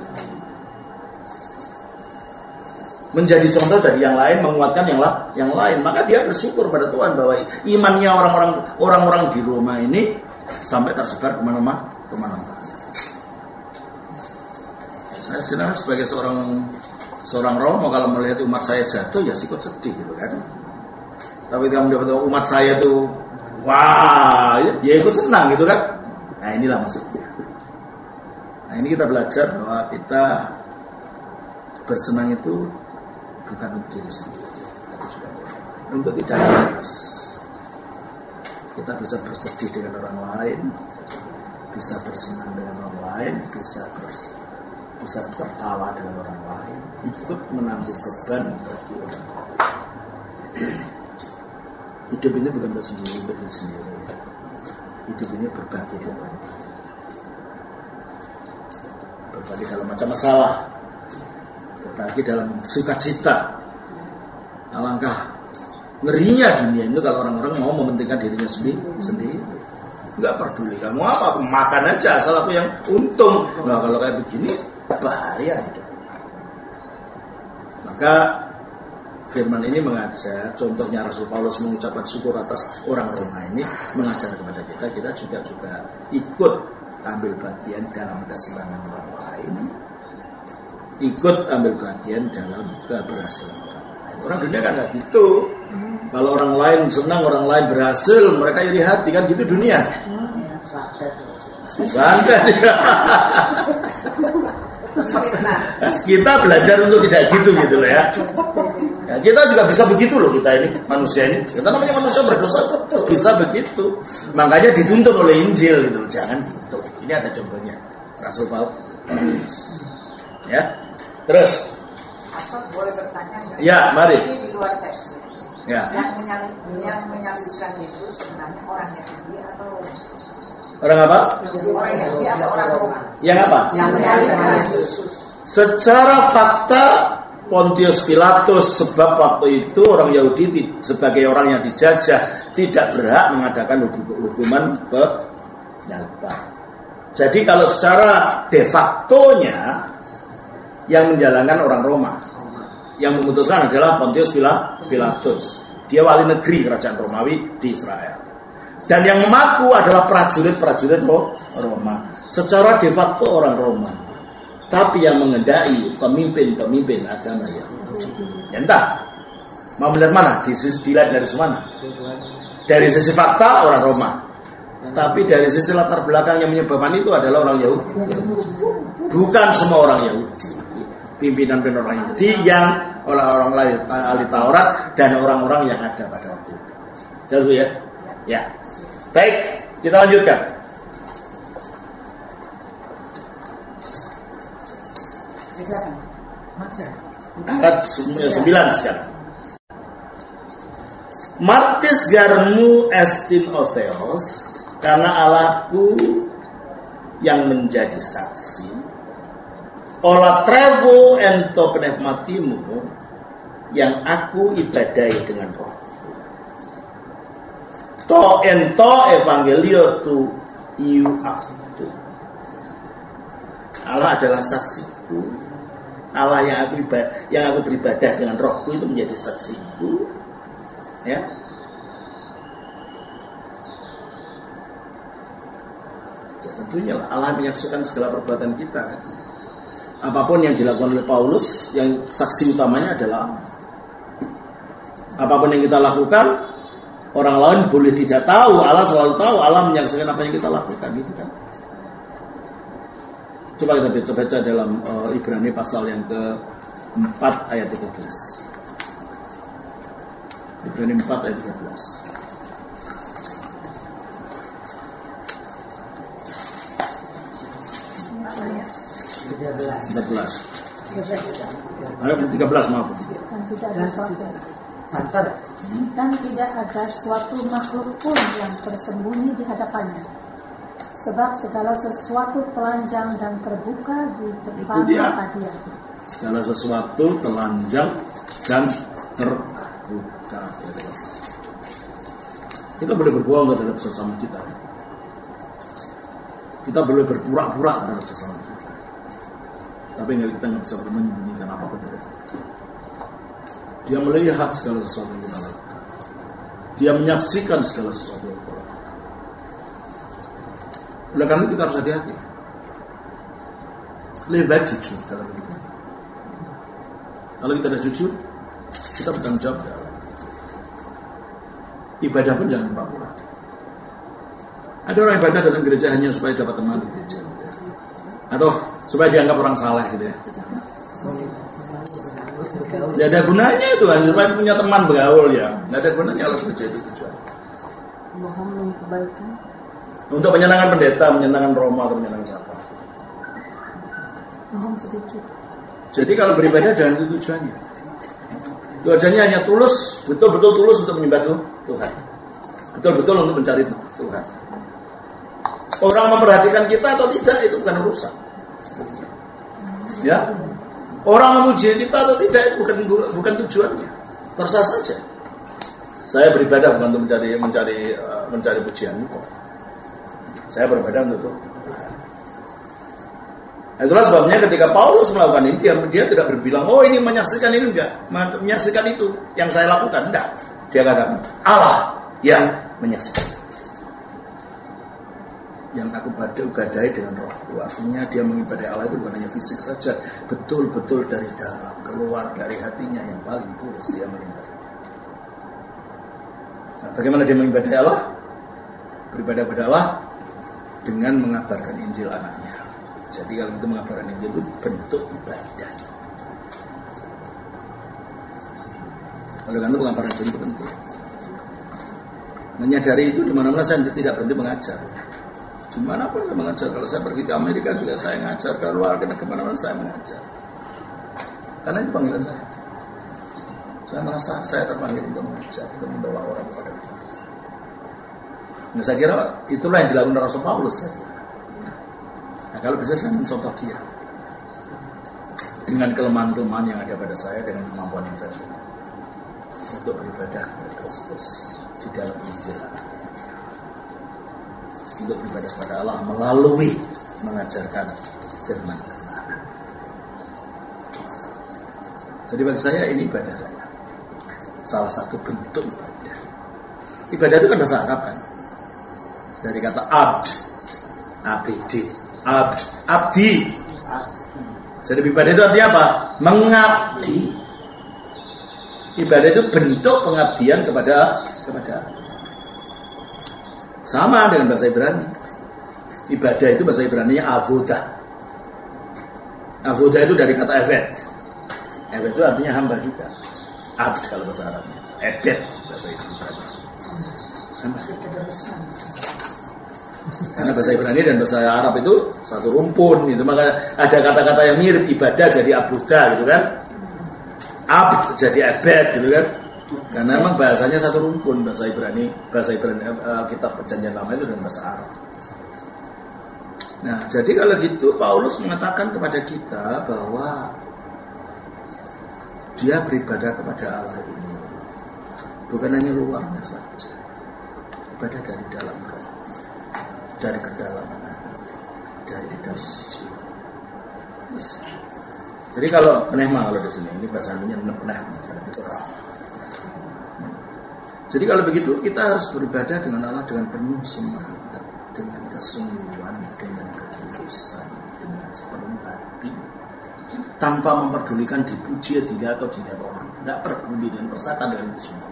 Menjadi contoh dari yang lain, menguatkan yang lain. Maka dia bersyukur pada Tuhan bahwa imannya orang-orang di Roma ini sampai tersebar kemana-mana. Saya sebenarnya sebagai seorang Romo kalau melihat umat saya jatuh ya ikut sedih gitu kan. Tapi kalau mendapat umat saya tuh wah ya ikut senang gitu kan. Nah inilah maksudnya. Nah ini kita belajar bahwa kita bersenang itu bukan untuk diri sendiri, tapi juga untuk tidak keras. Kita bisa bersedih dengan orang lain, bisa bersenang dengan orang lain, bisa tertawa dengan orang lain, ikut menanggung beban bagi orang lain. Hidup ini bukan untuk diri sendiri. Hidup ini berbagi dengan orang lain. Berbagi dalam macam masalah, berbagi dalam sukacita. Alangkah ngerinya dunia itu kalau orang-orang mau mementingkan dirinya sendiri. Enggak peduli kamu apa, aku makan aja asal aku yang untung. Nah kalau kayak begini bahaya itu. Maka firman ini mengajar, contohnya Rasul Paulus mengucapkan syukur atas orang Roma ini, mengajar kepada kita juga ikut ambil bagian dalam kesenangan orang lain, ikut ambil bagian dalam keberhasilan orang lain. Orang dunia kan nggak gitu. Kalau orang lain senang, orang lain berhasil, mereka iri hati kan gitu dunia. Santai. Kita belajar untuk tidak gitu loh ya. Ya, kita juga bisa begitu loh, kita ini manusia ini. Kita namanya manusia berdosa bisa begitu. Makanya dituntut oleh Injil gitu loh, jangan gitu. Ini ada contohnya Rasul Paulus. Ya, terus. Apa boleh bertanya? Ya, mari. Di luar teks. Ya. Yang menyalibkan Yesus sebenarnya orang Yahudi atau Orang apa? orang Yahudi atau orang Roma? Yang apa? Yang menyalibkan Yesus. Secara fakta Pontius Pilatus, sebab waktu itu orang Yahudi sebagai orang yang dijajah tidak berhak mengadakan hukuman penyaliban. Jadi kalau secara de facto-nya yang menjalankan orang Roma, yang memutuskan adalah Pontius Pilatus. Dia wali negeri kerajaan Romawi di Israel. Dan yang memaku adalah prajurit-prajurit Roma. Secara de facto orang Roma. Tapi yang mengendai pemimpin-pemimpin agama Yahudi. Ya entah, mau melihat mana? Dilihat dari mana? Dari sisi fakta orang Roma. Tapi dari sisi latar belakang yang menyebabkan itu adalah orang Yahudi. Bukan semua orang Yahudi. Pimpinan-pimpinan orang Yahudi yang orang-orang lain ahli Taurat dan orang-orang yang ada pada waktu itu. Jelas ya? Ya. Baik, kita lanjutkan. Ayat 9 sekarang. Martis garmu estin otheos, karena Allahku yang menjadi saksi. Ola trevo ento pneumatimu, yang aku ibadahi dengan roh. To ento evangelio tu iu aku. Allah adalah saksiku. Allah yang aku beribadah dengan rohku itu menjadi saksiku. Ya. Ya tentunya lah Allah menyaksikan segala perbuatan kita kan. Apapun yang dilakukan oleh Paulus, yang saksi utamanya adalah Allah. Apapun yang kita lakukan, orang lain boleh tidak tahu, Allah selalu tahu. Allah menyaksikan apa yang kita lakukan, gitu kan. Coba kita baca dalam Ibrani pasal yang ke-4 ayat 13. Ibrani 4 ayat 13. Ayat 13 maaf. Dan tidak ada suatu makhluk pun yang tersembunyi di hadapannya. Sebab segala sesuatu telanjang dan terbuka di depan mata Dia. Segala sesuatu telanjang dan terbuka. Kita boleh berbohong terhadap sesama kita. Kita boleh berpura-pura terhadap sesama kita. Tapi kita nggak bisa menyembunyikan apapun dari Allah. Dia melihat segala sesuatu yang kita lakukan. Dia menyaksikan segala sesuatu yang kita lakukan. Oleh karena itu kita harus hati-hati. Lebih baik jujur dalam hidup. Kalau kita tidak jujur, kita bertanggung jawab dalam ibadah pun jangan pura-pura. Ada orang ibadah dalam gereja hanya supaya dapat teman di gereja, atau supaya dianggap orang saleh gitu ya. Tidak ada gunanya itu, hanya supaya punya teman bergaul ya. Tidak ada gunanya kalau gereja itu tujuan. Bohong kebaikan. Untuk menyenangkan pendeta, menyenangkan Roma, atau menyenangkan siapa? Bohong sedikit. Jadi kalau beribadah jangan itu tujuannya. Tujuannya hanya tulus, betul-betul tulus untuk menyembah Tuhan. Betul-betul untuk mencari Tuhan. Orang memperhatikan kita atau tidak itu bukan urusan. Ya, orang memuji kita atau tidak itu bukan tujuannya. Terserah saja. Saya beribadah bukan untuk mencari pujianmu kok. Saya beribadah untuk Tuhan. Itulah sebabnya ketika Paulus melakukan ini, dia tidak berbilang, oh ini menyaksikan ini enggak, menyaksikan itu yang saya lakukan, enggak. Dia katakan Allah yang menyaksikan. Yang aku ibadahi dengan rohku. Artinya dia mengibadahi Allah itu bukan hanya fisik saja, betul-betul dari dalam, keluar dari hatinya yang paling tulus dia mengibadahi. Nah, bagaimana dia mengibadahi Allah? Beribadah pada Allah dengan mengabarkan Injil anaknya. Jadi kalau itu mengabarkan Injil itu bentuk ibadah. Oleh karena itu mengabarkan Injil itu penting. Menyadari itu di mana-mana saya tidak berhenti mengajar. Dimanapun saya mengajar. Kalau saya pergi ke Amerika juga saya ngajar, ke luar negeri kemana-mana saya mengajar. Karena itu panggilan saya. Saya merasa saya terpanggil untuk mengajar, untuk membawa orang kepada Tuhan. Nah, saya kira itulah yang dilakukan Rasul Paulus. Nah, kalau bisa saya mencontoh dia dengan kelemahan-kelemahan yang ada pada saya, dengan kemampuan yang saya punya untuk beribadah kepada Kristus di dalam Injil, untuk beribadah kepada Allah melalui mengajarkan firman kebenaran. Jadi bagi saya ini ibadah saya, salah satu bentuk ibadah. Ibadah itu kan bahasa Arab kan, dari kata abd, abd, abd, abdi. Jadi ibadah itu artinya apa? Mengabdi. Ibadah itu bentuk pengabdian kepada sama dengan bahasa Ibrani. Ibadah itu bahasa Ibraninya avodah. Avodah itu dari kata eved. Eved itu artinya hamba juga. Abd kalau bahasa Arabnya. Ebed bahasa Ibrani. Hamba. Karena bahasa Ibrani dan bahasa Arab itu satu rumpun, itu maka ada kata-kata yang mirip. Ibadah jadi abuda gitu kan, abd jadi abed gitu kan, karena memang bahasanya satu rumpun. Bahasa Ibrani kitab Perjanjian Lama itu dan bahasa Arab. Nah, jadi kalau gitu Paulus mengatakan kepada kita bahwa dia beribadah kepada Allah ini bukan hanya luarnya saja, ibadah dari dalam roh, dari kedalaman hati, dari dalam jiwa. Jadi kalau penehma kalau di sini ini bahasanya penehma karena itu roh. Jadi kalau begitu kita harus beribadah dengan Allah dengan penuh semangat, dengan kesungguhan, dengan ketulusan, dengan sepenuh hati, tanpa memperdulikan dipuji tidak atau tidak orang, tidak peduli dengan persatan dengan semua.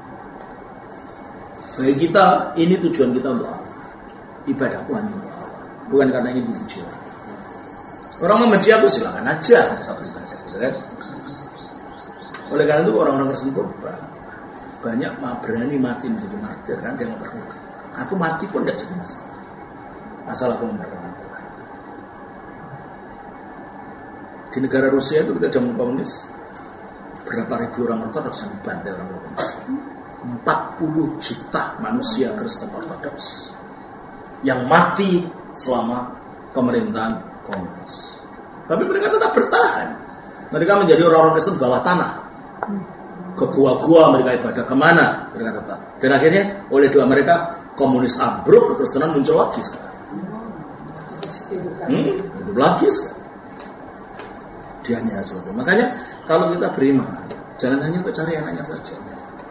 Bagi kita ini tujuan kita untuk Allah. Ibadahku hanya untuk Allah, bukan karena ingin dipuji orang. Orang membenci aku silakan aja kita beribadah, gitu kan? Oleh karena itu orang-orang Kristen banyak berani mati menjadi martir kan, dia nggak perlu. Aku mati pun tidak jadi masalah, asal aku memberkati Tuhan. Di negara Rusia itu kita zaman komunis, berapa ribu orang Ortodoks yang dibantai orang komunis. 40 juta manusia Kristen Ortodoks yang mati selama pemerintahan komunis. Tapi mereka tetap bertahan. Mereka menjadi orang-orang Kristen bawah tanah. Ke gua-gua mereka ibadah kemana? Mereka tetap. Dan akhirnya oleh doa mereka komunis ambruk, kekristenan muncul lagi sekarang. Hidup lagi sekarang. Dia hanya sesuatu. Makanya kalau kita beriman, jangan hanya untuk cari anaknya saja.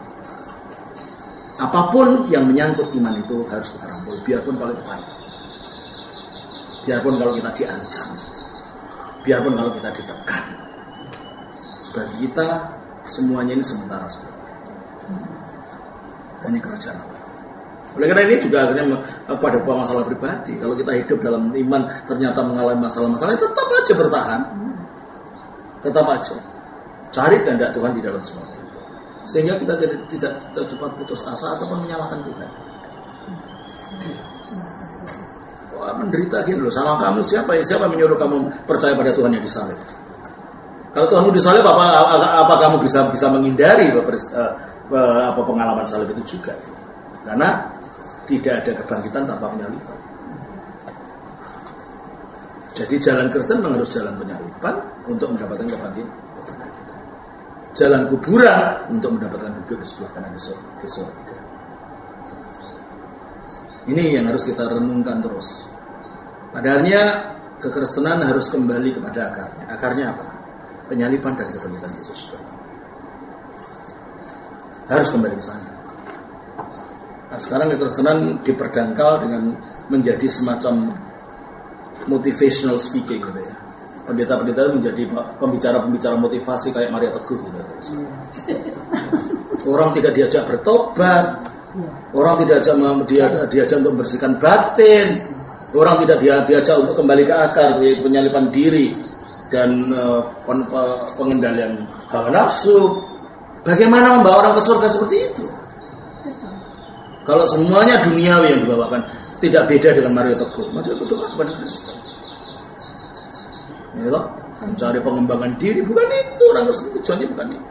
Apapun yang menyangkut iman itu harus kita rangkul, biarpun kalau itu pahit, biarpun kalau kita diancam, biarpun kalau kita ditekan. Bagi kita semuanya ini sementara sebenarnya. Hanya kerajaan Allah. Oleh karena ini juga akhirnya pada masalah pribadi. Kalau kita hidup dalam iman ternyata mengalami masalah-masalah, tetap aja bertahan, tetap aja cari kehendak Tuhan di dalam semua. Sehingga kita tidak cepat putus asa ataupun menyalahkan Tuhan. Wah, menderita gini loh, salah kamu siapa menyuruh kamu percaya pada Tuhan yang disalib? Kalau Tuhanmu disalib, apa kamu bisa menghindari pengalaman salib itu juga? Karena tidak ada kebangkitan tanpa penyaliban. Jadi jalan Kristen memang harus jalan penyaliban untuk mendapatkan kebangkitan. Jalan kuburan untuk mendapatkan duduk di sebelah kanan di surga. Ini yang harus kita renungkan terus. Padahalnya kekristenan harus kembali kepada akarnya. Akarnya apa? Penyaliban dan kebangkitan Yesus. Harus kembali ke sana. Nah, sekarang kekristenan diperdangkal dengan menjadi semacam motivational speaking gitu ya. Pendeta-pendeta itu menjadi pembicara-pembicara motivasi kayak Maria Teguh gitu. Orang tidak diajak bertobat, orang tidak diajak untuk membersihkan batin, orang tidak diajak untuk kembali ke akar, penyalipan diri dan pengendalian hawa nafsu. Bagaimana membawa orang ke surga seperti itu? Kalau semuanya duniawi yang dibawakan, tidak beda dengan Mario Teguh. Mario Teguh kan kepada Kristen. Ya loh, mencari pengembangan diri bukan itu, orang Kristen tujuannya bukan itu.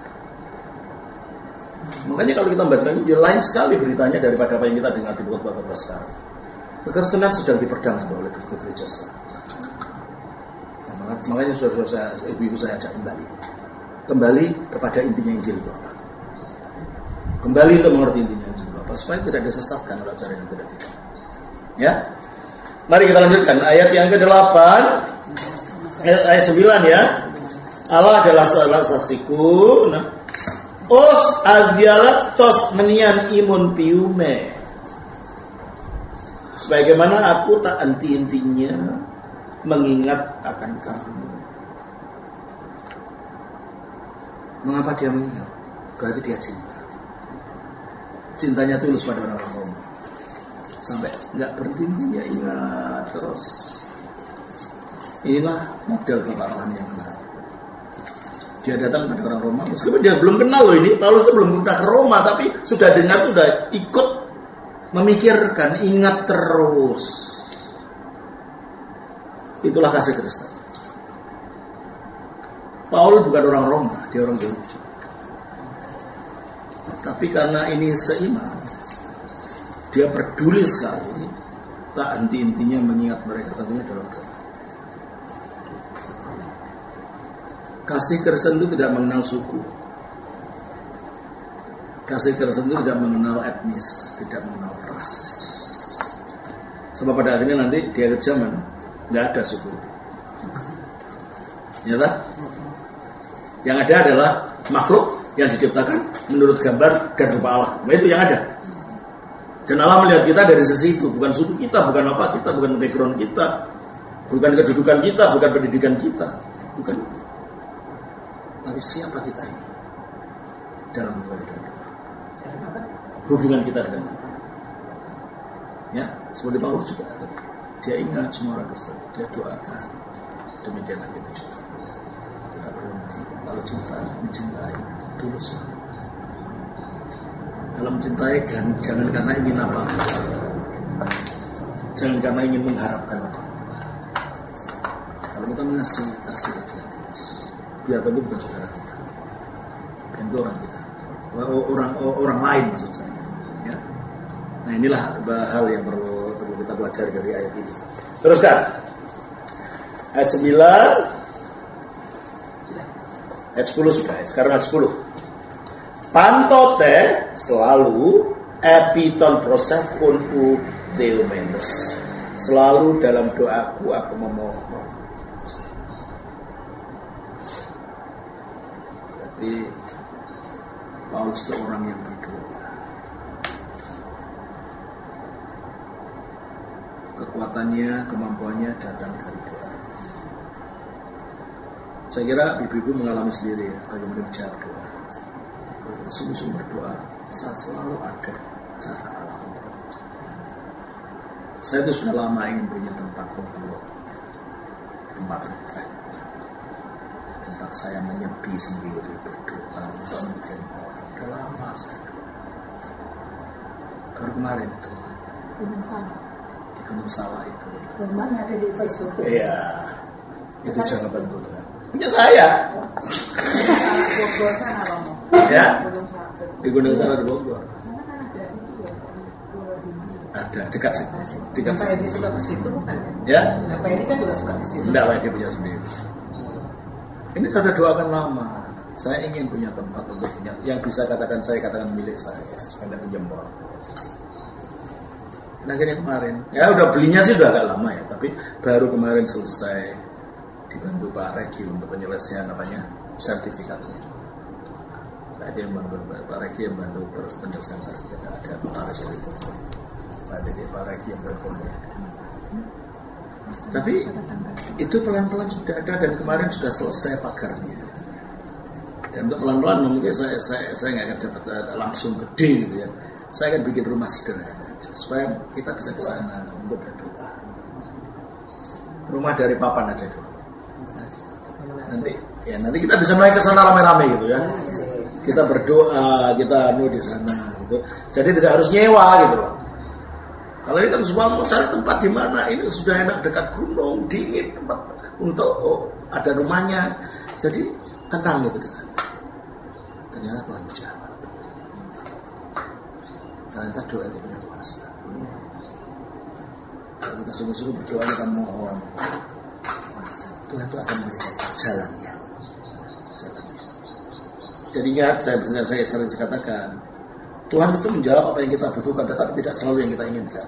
Makanya kalau kita membaca Injil lain sekali beritanya daripada apa yang kita dengar di khotbah-khotbah sekarang. Kekristenan sedang diperdagangkan oleh gereja sekarang. Nah, makanya saudara-saudara saya, ibu-ibu saya ajak kembali kepada intinya Injil itu apa. Kembali untuk mengerti intinya Injil itu apa, supaya tidak disesatkan oleh ajaran yang tidak. Ya, mari kita lanjutkan ayat yang ke-8, ayat 9 ya. Allah adalah saksiku. Nah, os adialaktos menian imun piume. Sebagaimana aku tak henti-hentinya mengingat akan kamu. Mengapa dia mengingat? Berarti dia cinta. Cintanya tulus pada orang Roma. Sampai nggak berhenti dia ingat terus. Inilah model Bapak rohani yang benar. Dia datang pada orang Roma, meskipun dia belum kenal loh ini. Paulus itu belum pernah ke Roma, tapi sudah dengar, sudah ikut memikirkan, ingat terus. Itulah kasih Kristen. Paulus bukan orang Roma, dia orang Yahudi. Tapi karena ini seiman, dia peduli sekali, tak henti-hentinya mengingat mereka, tentunya dalam doa. Kasih Kristen itu tidak mengenal suku. Kasih Kristen itu tidak mengenal etnis, tidak mengenal ras. Sebab pada akhirnya nanti di akhir zaman nggak ada suku. Ya tak? Yang ada adalah makhluk yang diciptakan menurut gambar dan rupa Allah. Nah, itu yang ada. Dan Allah melihat kita dari sisi itu, bukan suku kita, bukan apa kita, bukan background kita, bukan kedudukan kita, bukan pendidikan kita, bukan itu. Tapi siapa kita ini dalam hubungan kita dengan Allah. Ya, seperti Paulus juga ada. Dia ingat semua orang Kristen, dia doakan. Demikianlah kita juga. Kita perlu kalau cinta, mencintai tulus. Kalau mencintai jangan karena ingin apa-apa, jangan karena ingin mengharapkan apa-apa. Kalau kita mengasihi, kasihlah dia tulus. Biarpun itu bukan saudara kita, biarpun itu orang kita, orang lain maksud saya. Ya. Nah inilah hal yang perlu kita pelajari dari ayat ini. Teruskan ayat 9, ayat 10 sudah. Sekarang ayat 10. Pantote selalu epiton prosefun u theomenos. Selalu dalam doaku aku memohon. Berarti Paulus itu orang yang berdoa. Kekuatannya, kemampuannya datang dari doa. Saya kira ibu-ibu mengalami sendiri ya, bagaimana dijawab doa. Kalau kita sungguh-sungguh berdoa, selalu ada cara Allah. Saya itu sudah lama ingin punya tempat kumpul, tempat retreat, tempat saya menyepi sendiri berdoa untuk mungkin orang. Sudah lama saya doa. Baru kemarin itu di Gunung Salak itu. Rumahnya ada di Facebook. Iya, itu jawaban doa. Punya saya. Bogor sana kamu. Ya, Gunung Salak. di Gunung Salak di Bogor. Sana kan ada itu ya, Pulau Hindu. Ada dekat sih. Dekat Bapak sih. ini suka ke situ bukan ya? Ya, Bapak ini kan juga suka ke situ. enggak lah dia punya sendiri. Ini saya sudah doakan lama. Saya ingin punya tempat untuk punya, yang bisa katakan milik saya, supaya tidak pinjam orang. Dan akhirnya kemarin, ya udah belinya sih udah agak lama ya, tapi baru kemarin selesai dibantu Pak Regi untuk penyelesaian sertifikatnya. Tadi yang bantu Pak Regi yang bantu terus penyelesaian sertifikat, ada Pak Regi itu, Pak Regi yang teleponnya. Tapi itu pelan-pelan sudah ada dan kemarin sudah selesai pagarnya. Dan untuk pelan-pelan mungkin saya nggak akan dapat langsung gede gitu ya. Saya akan bikin rumah sederhana aja, supaya kita bisa ke sana untuk berdoa. Rumah dari papan aja dulu. Nanti kita bisa mulai ke sana rame-rame gitu ya. Kita berdoa, kita di sana gitu. Jadi tidak harus nyewa gitu loh. Kalau ini kan semua mau cari tempat di mana, ini sudah enak dekat gunung, dingin tempat untuk ada rumahnya, jadi tenang itu di sana. Ternyata Tuhan menjawab. Ternyata doa itu punya kuasa. Kalau kita sungguh-sungguh berdoa, kita mohon, Tuhan itu akan memberikan jalannya. Jadi ingat, saya sering katakan, Tuhan itu menjawab apa yang kita butuhkan, tetapi tidak selalu yang kita inginkan.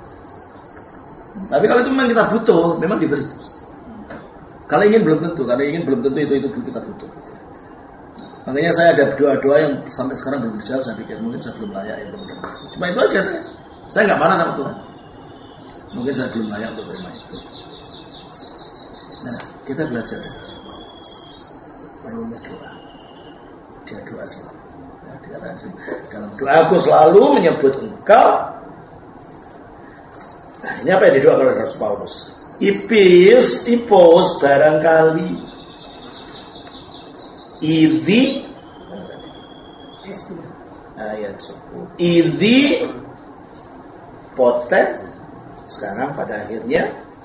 Tapi kalau itu memang kita butuh, memang diberi. Kalau ingin belum tentu, itu kita butuh. Makanya saya ada doa-doa yang sampai sekarang belum dijawab, saya pikir mungkin saya belum layak untuk menerima. Cuma itu aja saya nggak marah sama Tuhan. Mungkin saya belum layak untuk menerima itu. Nah, kita belajar dari Paulus. Perlunya doa. Dia doa selalu. Dalam doa aku selalu menyebut engkau. Nah, ini apa yang didoakan oleh Rasul Paulus? Ipos barangkali idhi ayat 10 idhi poten sekarang pada akhirnya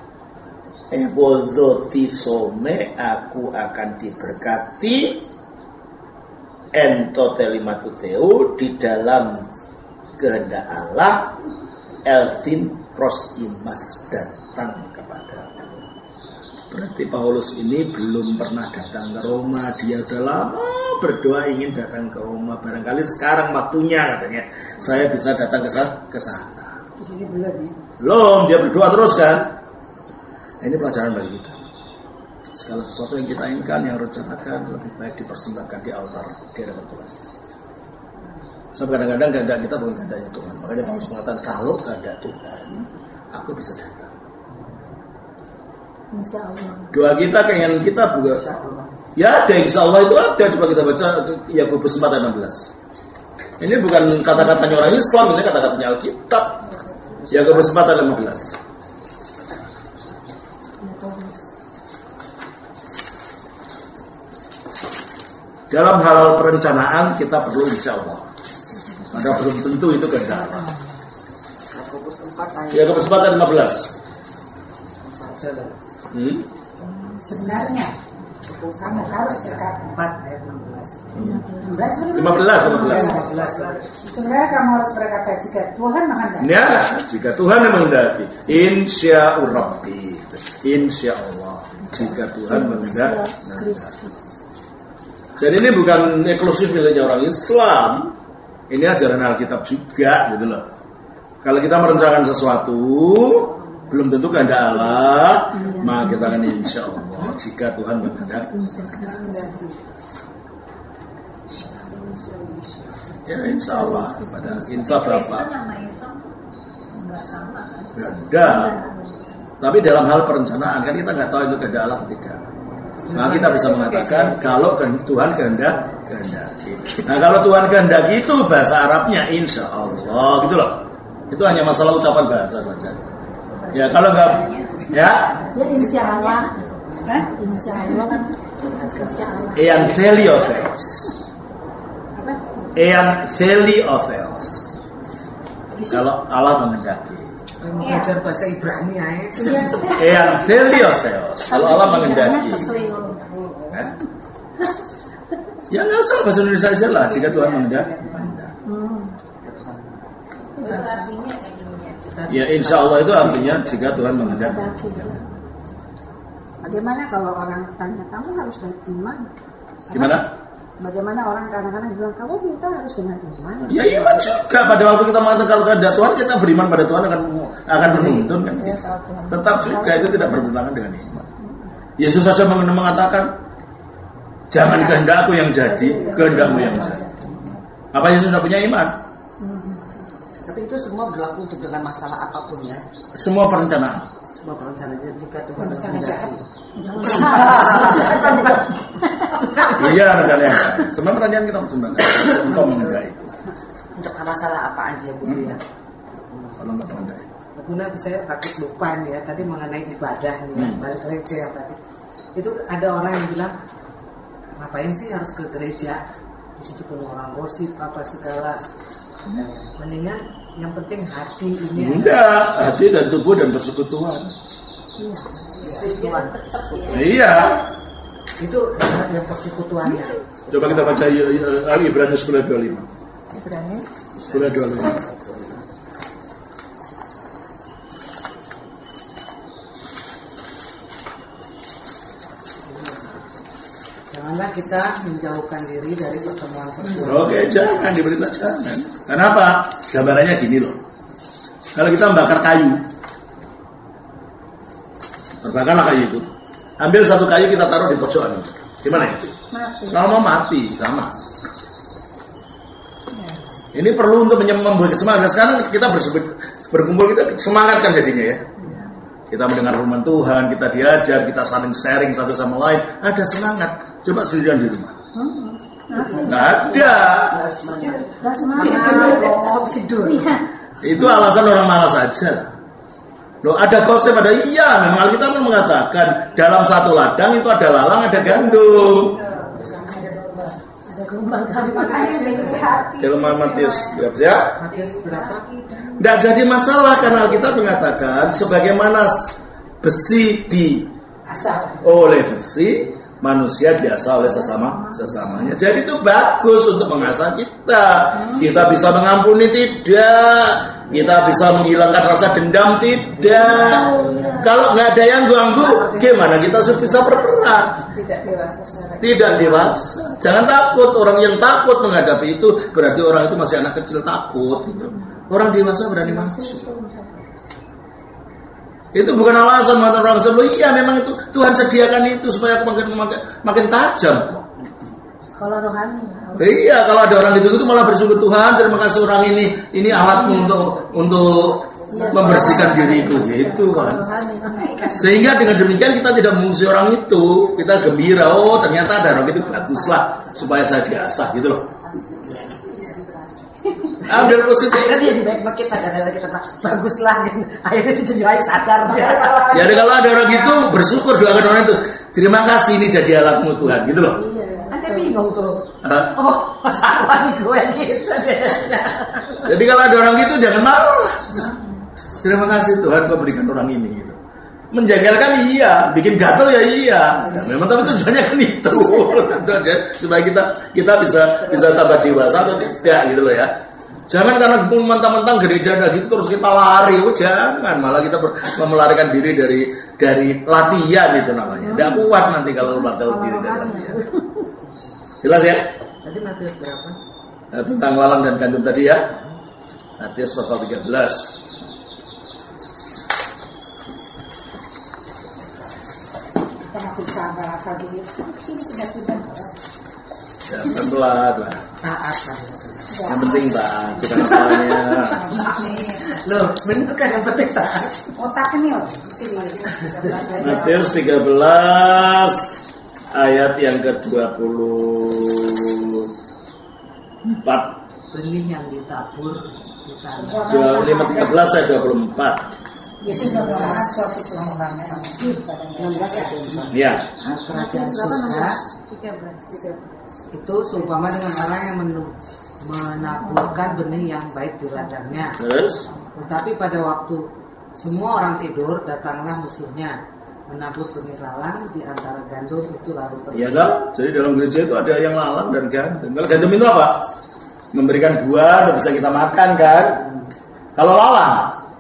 ebodoti some aku akan diberkati entotelimatu di dalam kehendak Allah eltin pros imas datang kepada. Berarti Paulus ini belum pernah datang ke Roma. Dia sudah lama berdoa ingin datang ke Roma. Barangkali sekarang waktunya katanya saya bisa datang ke sana. Belum, dia berdoa terus kan. Ini pelajaran bagi kita. Segala sesuatu yang kita inginkan, yang rencanakan, lebih baik dipersembahkan di altar di hadapan Tuhan. Sebab kadang-kadang kehendak kita bukan kehendaknya Tuhan. Makanya Paulus mengatakan kalau kehendak Tuhan, aku bisa datang. Insya Allah. Doa kita, keinginan kita juga. Ya ada, insya Allah itu ada. Coba kita baca Yakobus 4 ayat 16. Ini bukan kata-katanya orang Islam, ini kata-katanya Alkitab. Yakobus 4 ayat 15. Dalam hal perencanaan kita perlu insya Allah. Maka belum tentu itu kehendak Allah. Yakobus 4 ayat 15. Sebenarnya kamu harus berkata 4 ayat 16. 15. Sebenarnya kamu harus berkata jika Tuhan menghendaki. Ya, jika Tuhan yang menghendaki, insya Rabbi, insya Allah, jika Tuhan menghendaki. Jadi ini bukan eksklusif miliknya orang Islam, ini ajaran Alkitab juga, gitu loh. Kalau kita merencanakan sesuatu, belum tentu kehendak Allah, maka kita akan insya Allah jika Tuhan menghendaki. Ya insya Allah, pada insya Bapak. Beda. Tapi dalam hal perencanaan kan kita nggak tahu itu kehendak Allah atau tidak. Nah kita bisa mengatakan kalau Tuhan kehendaki. Nah kalau Tuhan kehendaki itu bahasa Arabnya insya Allah, gitu loh. Itu hanya masalah ucapan bahasa saja. Ya kalau nggak, ya. Insya Allah. Insya Allah kan. Insya Allah. Ean Theliotheos. Ean Theliotheos. Kalau Allah menghendaki. Mengajar bahasa Ibrani ya itu. Ean Theliotheos. Kalau Allah menghendaki. Ya nggak usah bahasa Indonesia aja lah. Jika Tuhan menghendaki. Ya insya Allah itu artinya jika Tuhan menghendaki. Bagaimana kalau orang tanya kamu harus dengan iman? Gimana? Bagaimana orang kadang-kadang bilang kamu minta harus dengan iman? Ya iman juga. Pada waktu kita mengatakan kalau kehendak Tuhan, kita beriman pada Tuhan akan menuntun kan? Tetap juga itu tidak bertentangan dengan iman. Yesus saja mengatakan jangan kehendakku yang jadi, kehendakmu yang jadi. Apa Yesus sudah punya iman? Tapi itu semua berlaku untuk dengan masalah apapun ya. Semua perencanaan. Semua perencanaan jika Tuhan menghendaki. Iya rencana. Semua perencanaan kita persembahkan untuk menghendaki. Untuk masalah apa aja Bu ya. Kalau nggak menghendaki. Guna saya takut lupa nih ya tadi mengenai ibadah nih ya. Balik lagi ke yang tadi. Itu ada orang yang bilang ngapain sih harus ke gereja? Di situ penuh orang gosip apa segala. Mendingan Yang penting hati ini. Enggak, hati dan tubuh dan persekutuan. Tuhan. Iya. Itu yang persekutuannya. Coba kita baca Ibrani 10:25. Ibrani 10:25. Janganlah kita menjauhkan diri dari pertemuan-pertemuan. Oke, jangan diberita jangan. Kenapa? Gambarannya gini loh. Kalau kita membakar kayu, terbakarlah kayu itu. Ambil satu kayu kita taruh di pojokan. Gimana itu? mati. Kalau mau mati sama. Ini perlu untuk membuat semangat. Nah, sekarang kita berkumpul, kita semangat kan jadinya ya. Kita mendengar firman Tuhan, kita diajar, kita saling sharing satu sama lain. Ada semangat. Coba sendirian di rumah. Nggak ada. Gak semangat. Tidur. Iya. Itu alasan orang malas saja. Loh, ada konsep, ada iya. Memang Alkitab pun mengatakan dalam satu ladang itu ada lalang, ada gandum. Ada gelombang gandum. Dalam Matius ya. Matius berapa? Tidak jadi masalah karena Alkitab mengatakan sebagaimana besi oleh besi, manusia biasa oleh sesamanya. Jadi itu bagus untuk mengasah kita. Kita bisa mengampuni tidak. Kita bisa menghilangkan rasa dendam tidak. Kalau nggak ada yang ganggu, gimana kita bisa berperang? Tidak dewasa. Jangan takut. Orang yang takut menghadapi itu berarti orang itu masih anak kecil takut. Gitu. Orang dewasa berani maju. Itu bukan alasan mata orang sebelum. Iya, memang itu Tuhan sediakan itu supaya makin tajam. Sekolah rohani. Iya, kalau ada orang itu malah bersyukur Tuhan, terima kasih orang ini alatmu untuk membersihkan diriku gitu kan. Sehingga dengan demikian kita tidak memusuhi orang itu, kita gembira. Oh, ternyata ada orang itu, baguslah supaya saya diasah gitu loh. Ambil positif. Akhirnya dia dibaik-baik kita karena kita baguslah gitu. Akhirnya dia jadi sadar. Jadi kalau ada orang itu bersyukur, doakan orang itu. Terima kasih ini jadi alatmu Tuhan gitu loh. Nanti bingung tuh. Oh, masalah nih gue gitu. Jadi kalau ada orang gitu jangan marah. Terima kasih Tuhan kau berikan orang ini gitu. Menjengkelkan iya, bikin gatel ya iya. Ya, memang tapi tujuannya kan itu. Supaya kita bisa tambah dewasa atau tidak gitu loh ya. Jangan karena mentang-mentang gereja ada gitu terus kita lari, jangan. Malah kita melarikan diri dari latihan itu namanya. Tidak kuat nanti kalau batal diri dari latihan. Jelas ya? Tadi Matius berapa? Tentang lalang dan gandum tadi ya. Matius pasal 13. Karena bisa hafal gitu. Sini pindah-pindah. Ya, pelan-pelan lah. Taat kan. Yang penting taat, bukan apalanya. Loh, bener kan yang penting taat. Otak ini loh. Matius 13 ayat yang ke-24. Benih yang ditabur di tanah. 13 ayat 24. Yesus mengatakan suatu Tuhan Ya. Kerajaan surga 13. itu seumpama dengan orang yang menaburkan benih yang baik di ladangnya. Terus Tetapi pada waktu semua orang tidur, datanglah musuhnya menabur benih lalang di antara gandum itu lalu pergi. iya kan? Jadi dalam gereja itu ada yang lalang dan gandum. Kalau gandum itu apa? Memberikan buah dan bisa kita makan kan? Kalau lalang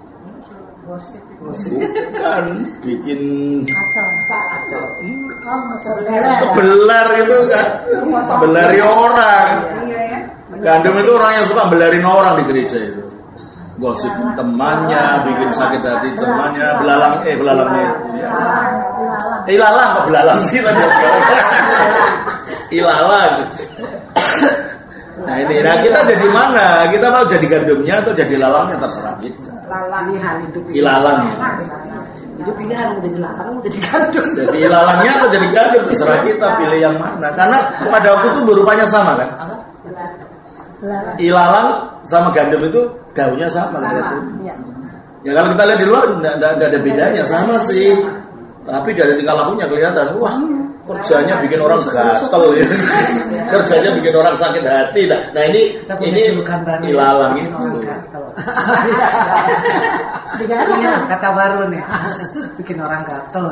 bukan bikin Kacau. kebelar gitu kan, belari orang. Gandum itu orang yang suka belarin orang di gereja itu, gosip temannya, bikin sakit hati temannya, belalangnya itu. Ya. Ilalang kok belalang sih tadi? Ilalang. Nah ini, kita jadi mana? Kita mau jadi gandumnya atau jadi lalangnya terserah kita. Ilalang ya. Hidup ini harus menjadi lalang, menjadi gandum. Jadi ilalangnya atau jadi gandum terserah kita pilih yang mana. Karena pada waktu itu berupanya sama kan. Ilalang sama gandum itu daunnya sama. Ya kalau kita lihat di luar tidak ada bedanya, sama sih. Tapi dari tingkah lakunya kelihatan, wah kerjanya bikin orang gatel ya. Kerjanya bikin orang sakit hati. Nah ini ilalang itu. Ini kata baru nih, bikin orang gatel.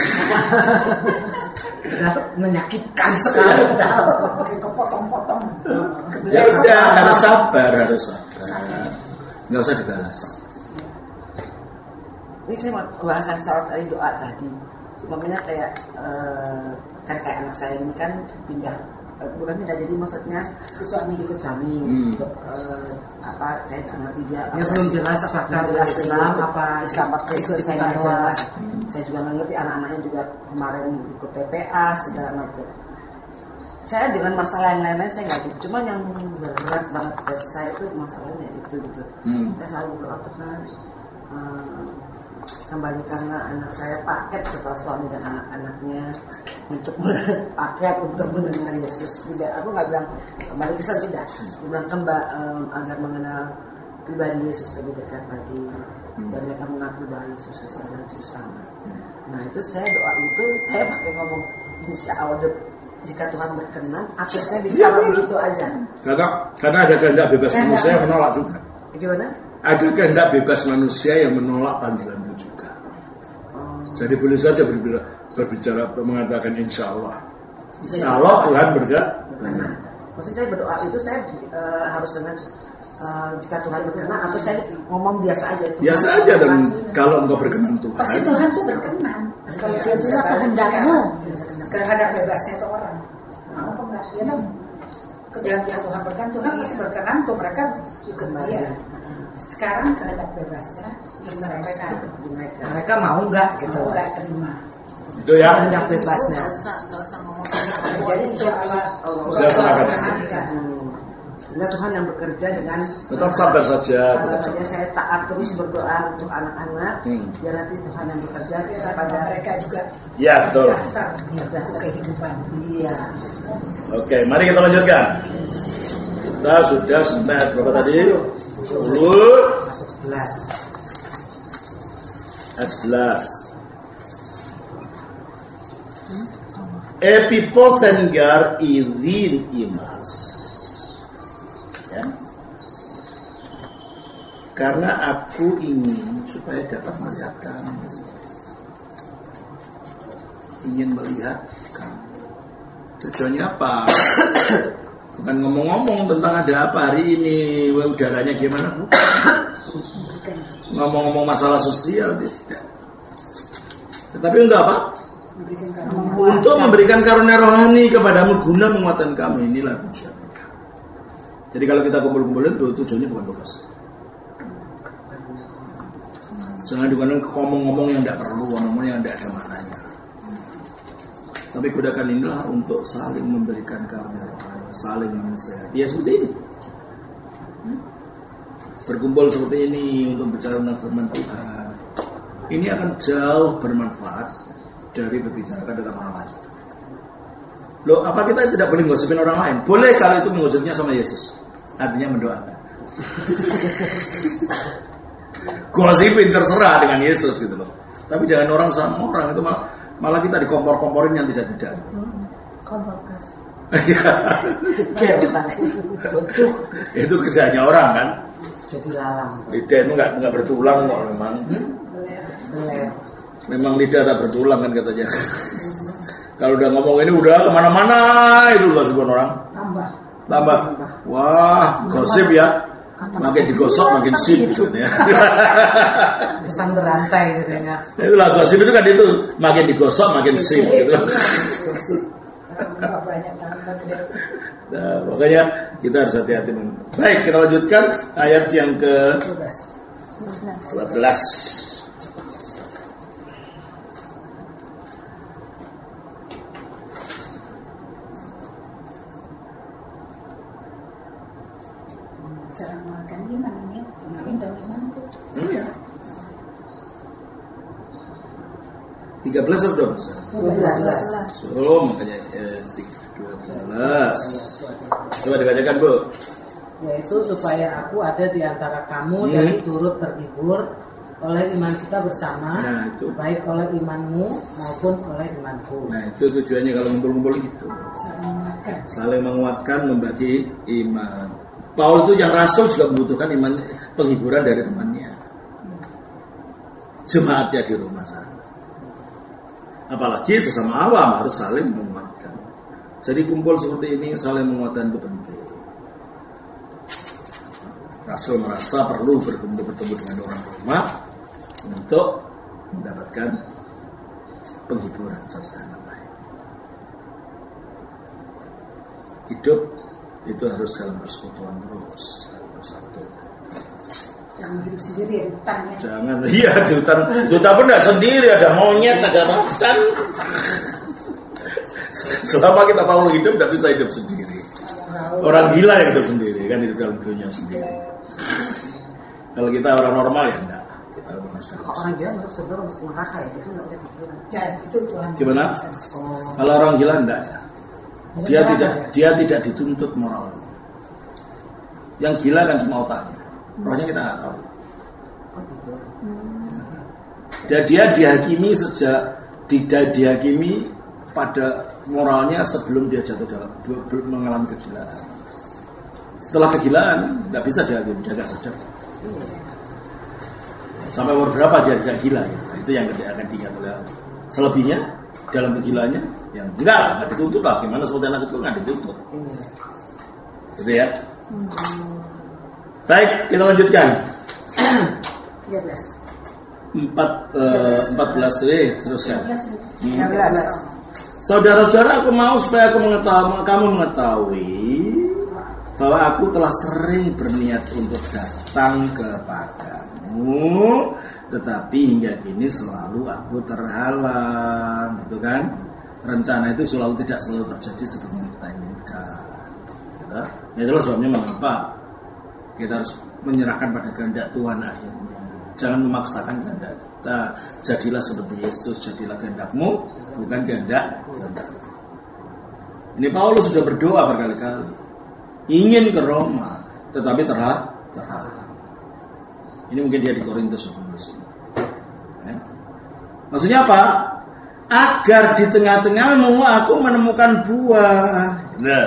Udah menyakitkan sekali. Kepotong-potong. Ya udah, harus sabar. Nggak usah dibalas. Ini saya mau bahasan soal tadi doa tadi. Makanya kayak kan kayak anak saya ini kan pindah, bukan pindah, jadi maksudnya ikut suami. Saya nggak ngerti dia. Ya belum jelas apakah Islam apa Kristen, saya nggak jelas. Saya juga nggak ngerti, anak-anaknya juga kemarin ikut TPA segala macam. Saya dengan masalah yang lain-lain saya nggak gitu. Cuma yang berat banget buat saya itu masalahnya itu gitu. Saya selalu berdoa, Tuhan, kembalikanlah anak saya paket serta suami dan anak-anaknya untuk paket untuk mendengar Yesus. Tidak, aku nggak bilang kembali ke sana, tidak. Aku bilang agar mengenal pribadi Yesus lebih dekat lagi dan mereka mengaku bahwa Yesus Kristus adalah Juru Selamat. Nah itu saya doa itu saya pakai ngomong insya Allah jika Tuhan berkenan, akhirnya bicara begitu aja. Karena ada kehendak bebas manusia yang menolak juga. Gimana? Ada kehendak bebas manusia yang menolak panggilanmu juga. Jadi boleh saja berbicara mengatakan insya Allah. Insya Allah Tuhan berkenan. Maksud saya berdoa itu saya harus dengan jika Tuhan berkenan, atau saya ngomong biasa aja. Biasa aja, dan kalau engkau berkenan Tuhan. Pasti Tuhan tuh berkenan. Kalau dia bisa kehendakmu, kehendak bebasnya itu orang. Mau apa enggak? Ya dong. Kehendak Tuhan berkenan, Tuhan pasti berkenan untuk mereka ikut dia. Sekarang kehendak bebasnya terserah mereka. Mereka mau nggak gitu? Mau nggak terima. Itu ya. Kehendak bebasnya. Jadi insya Allah Udah serahkan. Bila Tuhan yang bekerja dengan Tetap sabar saja. Saya taat terus berdoa untuk anak-anak. Biar nanti Tuhan yang bekerja kepada mereka juga. Ya betul. Untuk kehidupan. Iya. Oke, mari kita lanjutkan. Kita sudah sampai berapa tadi? 10 Masuk 11. ayat 11. Epipothengar idin imas. Ya. Karena aku ingin supaya dapat melihat kamu, ingin melihat kamu. Tujuannya apa? Bukan ngomong-ngomong tentang ada apa hari ini, udaranya gimana, ngomong-ngomong masalah sosial, tidak. Tetapi untuk apa? Untuk memberikan karunia rohani kepadamu guna menguatkan kamu. Inilah tujuan. Jadi kalau kita kumpul-kumpulin, tujuannya bukan tugas. Jangan digunakan ngomong-ngomong yang tidak perlu, ngomong yang tidak ada maknanya. Tapi gunakan inilah untuk saling memberikan karunia rohani, saling menasihati. Ya seperti ini. Berkumpul seperti ini untuk bicara tentang firman Tuhan. Ini akan jauh bermanfaat dari berbicarakan tentang orang lain. Loh, apa kita tidak boleh ngosipin orang lain? Boleh kalau itu mengosipnya sama Yesus. Artinya mendoakan. Gosipin terserah dengan Yesus gitu loh. Tapi jangan orang sama orang, itu malah kita dikompor-komporin yang tidak-tidak. Kompor gas. Itu kerjanya orang kan. Jadi lalang. Lidah itu nggak bertulang kok memang. Beler. Memang lidah tak bertulang kan katanya. Kalau udah ngomong ini udah kemana-mana itu loh sebuah orang. Tambah. Wah, gosip ya. Makin digosok makin sip gitu ya. Pesan berantai jadinya. Itulah gosip itu kan itu makin digosok makin sip gitu. Nah, makanya kita harus hati-hati. Baik, kita lanjutkan ayat yang ke 12. Cara makan iman ya, tinggalin dan imanku. Iya. 13 atau 12? 12. Oh, makanya 12. Coba dibacakan, Bu. Yaitu supaya aku ada di antara kamu dan turut terhibur oleh iman kita bersama, Nah, itu. baik oleh imanmu maupun oleh imanku. Nah, itu tujuannya kalau ngumpul-ngumpul gitu. Saling menguatkan, membagi iman. Paulus itu yang rasul juga membutuhkan iman, penghiburan dari temannya, jemaatnya di rumah sana. Apalagi sesama awam harus saling menguatkan. Jadi kumpul seperti ini saling menguatkan itu penting. Rasul merasa perlu bertemu dengan orang rumah untuk mendapatkan penghiburan serta lain. Hidup itu harus dalam persekutuan terus bersatu. Jangan hidup sendiri di hutan ya. Jangan, iya di hutan pun tidak sendiri, ada monyet, ada macan. Selama kita mau hidup tidak bisa hidup sendiri. Orang gila yang hidup sendiri kan, hidup dalam dunia sendiri. Kalau kita orang normal ya enggak. Orang gila masuk surga masuk neraka ya, itu enggak boleh pikiran. Ya, itu Tuhan. Gimana? Kalau orang gila enggak ya. Dia tidak dituntut moral. Yang gila kan cuma otaknya. Rohnya kita nggak tahu. Dan dia dihakimi dihakimi pada moralnya sebelum dia jatuh dalam mengalami kegilaan. Setelah kegilaan nggak bisa dihakimi, dia nggak sadar. Sampai umur berapa dia tidak gila? Ya? Nah, itu yang akan diingat oleh Allah. Selebihnya dalam kegilaannya yang enggak dituntut lah. Gimana seperti anak itu nggak dituntut. Gitu ya. Baik, kita lanjutkan. 14 teruskan. 13. Saudara-saudara, aku mau supaya kamu mengetahui bahwa aku telah sering berniat untuk datang kepadamu, tetapi hingga kini selalu aku terhalang, gitu kan? Rencana itu tidak selalu terjadi seperti yang kita inginkan. Gitu? Itulah sebabnya mengapa kita harus menyerahkan pada kehendak Tuhan akhirnya. Jangan memaksakan kehendak kita. Jadilah seperti Yesus, jadilah kehendakmu, bukan kehendak. Ini Paulus sudah berdoa berkali-kali, ingin ke Roma, tetapi terhalang. Ini mungkin dia di Korintus ini. Ya. Maksudnya apa? Agar di tengah-tengahmu aku menemukan buah. Nah,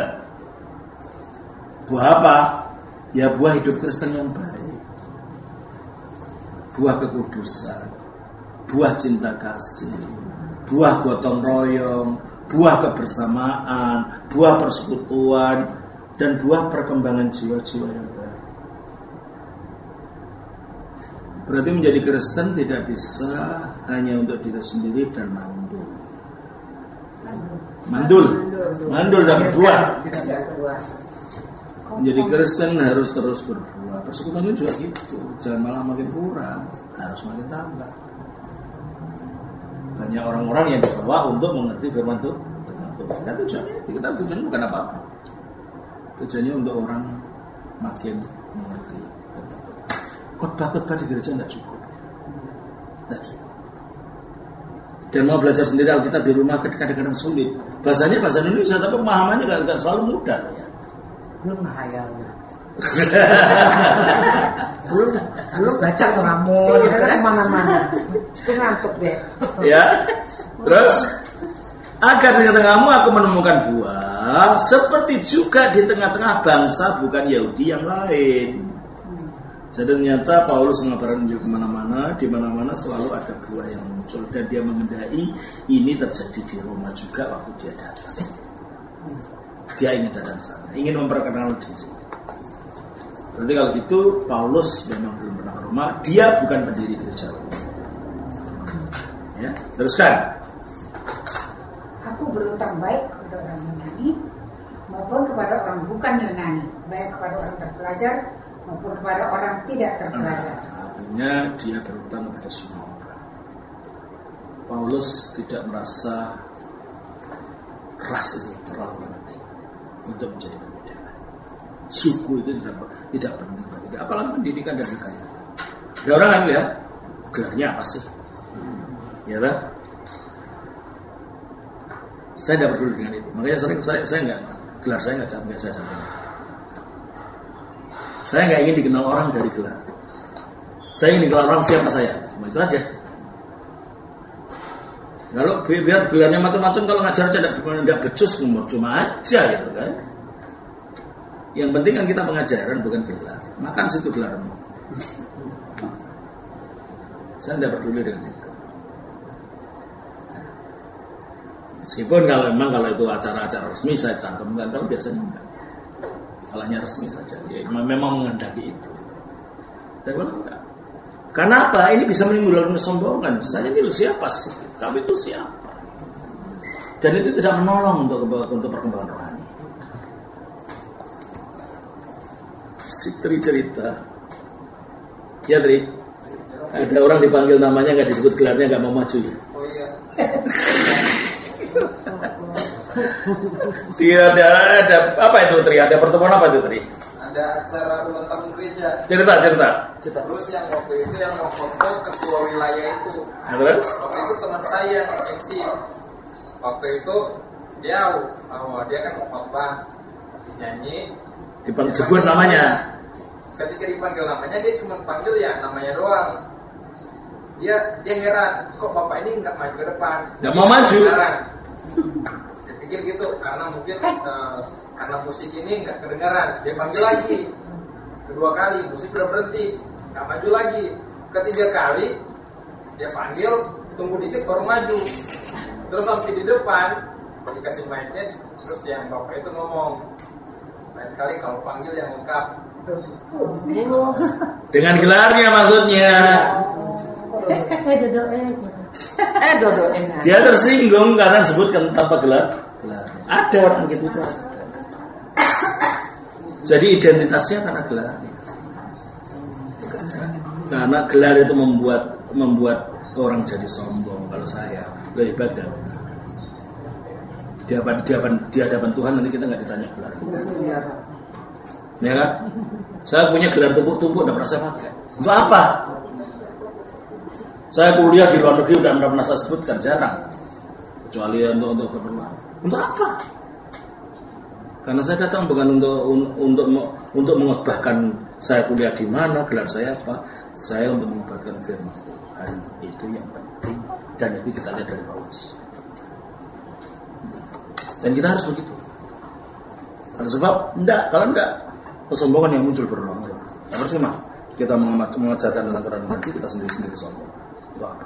buah apa? Ya buah hidup Kristen yang baik, buah kekudusan, buah cinta kasih, buah gotong royong, buah kebersamaan, buah persekutuan, dan buah perkembangan jiwa-jiwa yang baik. Berarti menjadi Kristen tidak bisa hanya untuk diri sendiri dan mandul dan berbuah. Menjadi Kristen harus terus berbuah. Persekutuan itu juga gitu. Jangan malah makin kurang, harus makin tambah. Banyak orang-orang yang dibawa untuk mengerti firman Tuhan. Kan tujuannya bukan apa-apa. Tujuannya untuk orang makin mengerti. Khotbah-khotbah di gereja tidak cukup. Tidak cukup. Dan mau belajar sendiri Alkitab di rumah kadang-kadang sulit. Bahasanya bahasa Indonesia, tapi pemahamannya tidak selalu mudah. Ya. Belum hayalnya. belum baca ngelamun kemana-mana. Itu ngantuk deh. Ya. Terus agar di tengah-tengahmu aku menemukan buah, seperti juga di tengah-tengah bangsa bukan Yahudi yang lain. Jadi ternyata Paulus mengabarkan kemana-mana, di mana-mana selalu ada buah yang muncul, dan dia mengendaki ini terjadi di Roma juga waktu dia datang. Dia ingin datang sana, ingin memperkenalkan diri. Berarti kalau gitu Paulus memang belum pernah ke Roma, dia bukan pendiri gereja Roma. Ya, teruskan. Aku berutang baik kepada orang Yunani maupun kepada orang bukan Yunani, baik kepada orang terpelajar maupun kepada orang tidak terpelajar. Artinya dia berutang kepada semua orang. Paulus tidak merasa ras itu terlalu penting untuk menjadi perbedaan. Suku itu tidak penting bagi dia, apalagi pendidikan dan kekayaan. Ada orang kan lihat gelarnya apa sih? Ya kan? Saya tidak peduli dengan itu. Makanya sering saya nggak, gelar saya nggak saya campur. Saya nggak ingin dikenal orang dari gelar. Saya ingin dikenal orang siapa saya. Cuma itu aja. Kalau biar gelarnya macam-macam, kalau ngajar aja tidak becus, cuma aja gitu kan. Yang penting kan kita pengajaran bukan gelar. Makan situ gelarmu. Saya tidak peduli dengan itu. Meskipun kalau itu acara-acara resmi saya cantumkan, kalau biasanya enggak. Kalanya resmi saja. Ya, memang menghendaki itu. Tapi kalau enggak. Karena apa? Ini bisa menimbulkan kesombongan. Saya ini siapa sih? Kamu itu siapa? Dan itu tidak menolong untuk perkembangan rohani. Si Tri cerita. Ya Tri, ada orang dipanggil namanya nggak disebut gelarnya, nggak mau maju. Oh iya. Tidak ada apa itu Tri? Ada pertemuan apa itu Tri? Ada acara ulang tahun gereja. Cerita. Terus yang waktu itu yang foto ketua wilayah itu. Nah, terus? Waktu itu teman saya yang MC. Waktu itu dia kan mau khotbah, habis nyanyi. Disebut namanya. Ketika dipanggil namanya dia cuma panggil ya namanya doang. Dia heran, kok bapak ini nggak maju ke depan? Nggak mau maju. Dia pikir gitu, karena mungkin karena musik ini nggak kedengaran. Dia panggil lagi, kedua kali musik udah berhenti, nggak maju lagi. Ketiga kali dia panggil, tunggu dikit baru maju. Terus sampai di depan dikasih mic-nya, terus yang bapak itu ngomong, lain kali kalau panggil yang lengkap. Dengan gelarnya maksudnya. Dia tersinggung karena disebutkan tanpa gelar. Ada orang gitu tuh. Jadi identitasnya karena gelar. Karena gelar itu membuat orang jadi sombong. Kalau saya lebih baik dari di hadapan Tuhan nanti kita nggak ditanya gelar. Ya kan? Saya punya gelar tumpuk-tumpuk udah pernah saya pakai. Untuk apa? Saya kuliah di luar negeri udah pernah saya sebutkan, jarang. Kecuali untuk keperluan. Untuk apa? Karena saya datang bukan untuk mengobahkan saya kuliah di mana, gelar saya apa. Saya untuk mengobahkan firman Tuhan. Itu yang penting. Dan itu kita lihat dari Paulus. Dan kita harus begitu. Ada sebab? Kalau enggak, kesombongan yang muncul berulang-ulang. Harus memang kita mengajarkan tentang kerendahan hati, kita sendiri sombong. Itu apa?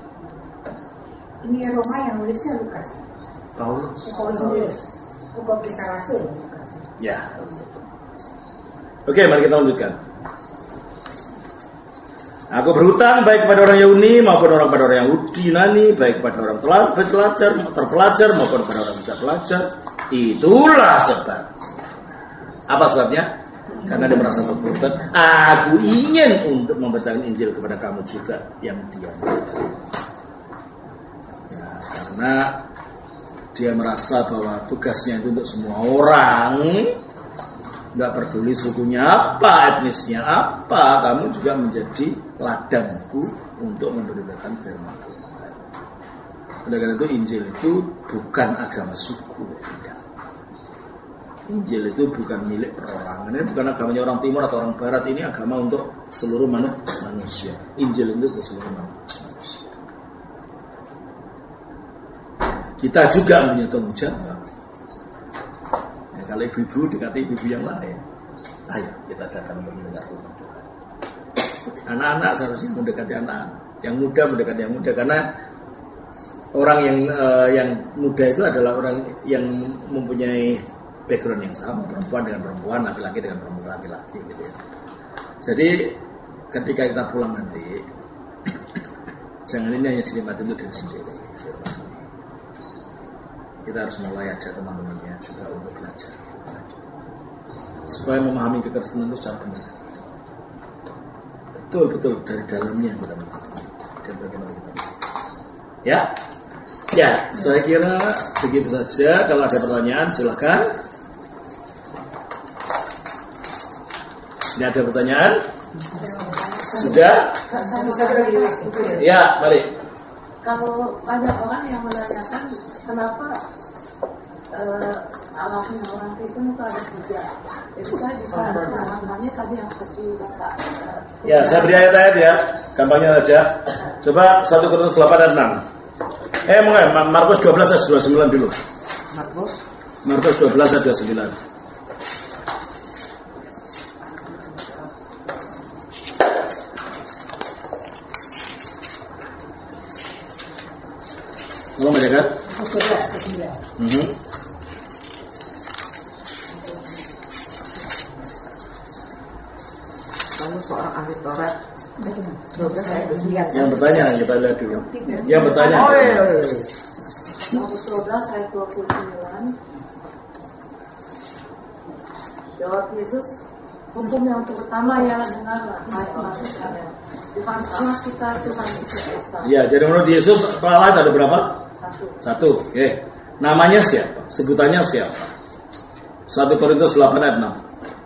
Ini Roma yang nulisnya Lukas. Paulus. Bukan Kisah Rasul Lukas. Ya. Oke, mari kita lanjutkan. Aku berhutang baik kepada orang Yahudi maupun pada orang Yunani, baik kepada orang terpelajar maupun pada orang tidak pelajar. Itulah sebab. Apa sebabnya? Karena dia merasa berhutang. Aku ingin untuk memberitakan Injil kepada kamu juga yang diam. Ya, karena dia merasa bahwa tugasnya itu untuk semua orang. Nggak peduli sukunya apa, etnisnya apa, kamu juga menjadi ladangku untuk memberitakan firman Tuhan. Oleh karena itu Injil itu bukan agama suku, tidak. Injil itu bukan milik perorangan, ini bukan agamanya orang timur atau orang barat, ini agama untuk seluruh manusia. Injil itu untuk seluruh manusia. Kita juga punya tanggung jawab. Kalau ibu-ibu dekati ibu-ibu yang lain, ayo kita datang mendengar firman Tuhan. Anak-anak seharusnya mendekati anak, yang muda mendekati yang muda, karena orang yang muda itu adalah orang yang mempunyai background yang sama, perempuan dengan perempuan, laki-laki dengan laki-laki, gitu ya. Jadi ketika kita pulang nanti, jangan ini hanya dinikmati untuk diri sendiri. Kita harus mulai ajak teman-temannya juga untuk belajar supaya memahami kekristenan itu secara benar. Betul dari dalamnya kita memahami dan bagaimana kita memahami. Ya, saya kira begitu saja. Kalau ada pertanyaan silakan. Ini ada pertanyaan? Sudah? Ya, mari. Kalau ada orang yang menanyakan kenapa Allahnya orang Kristen itu ada tiga, jadi saya bisa pemahamannya tadi yang seperti Bapak. Ya, saya beri ayat-ayat ya, gampangnya saja. Coba 1 Korintus 8 dan 6. Markus 12 ayat 29 dulu. Markus 12 ayat 29. Tolong bacakan. Kamu seorang ahli Taurat. 12 ayat 29. Yang bertanya kita lihat dulu. Yang bertanya. Markus 12 ayat 29. Jawab Yesus, hukum yang pertama ialah dengarlah hai orang Israel. Tuhan Allah kita Tuhan itu Esa. Ya, jadi menurut Yesus Allah ada berapa? Satu. Oke. Namanya siapa? Sebutannya siapa? 1 Korintus 8 ayat 6.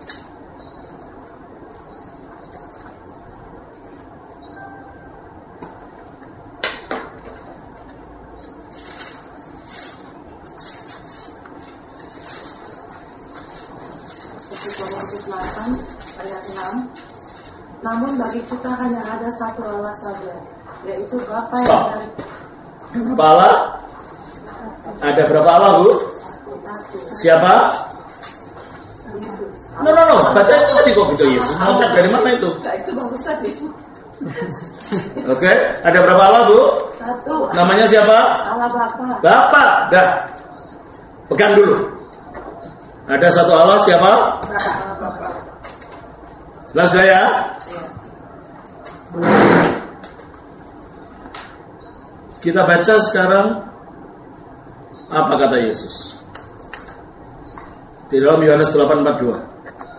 Namun bagi kita hanya ada satu Allah saja, yaitu Bapa yang Stop. dari Berapa Allah? Ada berapa Allah, Bu? Siapa? Yesus. No. Baca itu tadi kok gitu Yesus. Loncat dari mana itu? Enggak, itu bagusan itu. Oke. Ada berapa Allah, Bu? Satu. Namanya siapa? Allah Bapa. Bapak. Dah. Pegang dulu. Ada satu Allah siapa? Jelas gak ya? Kita baca sekarang apa kata Yesus di dalam Yohanes 8:42.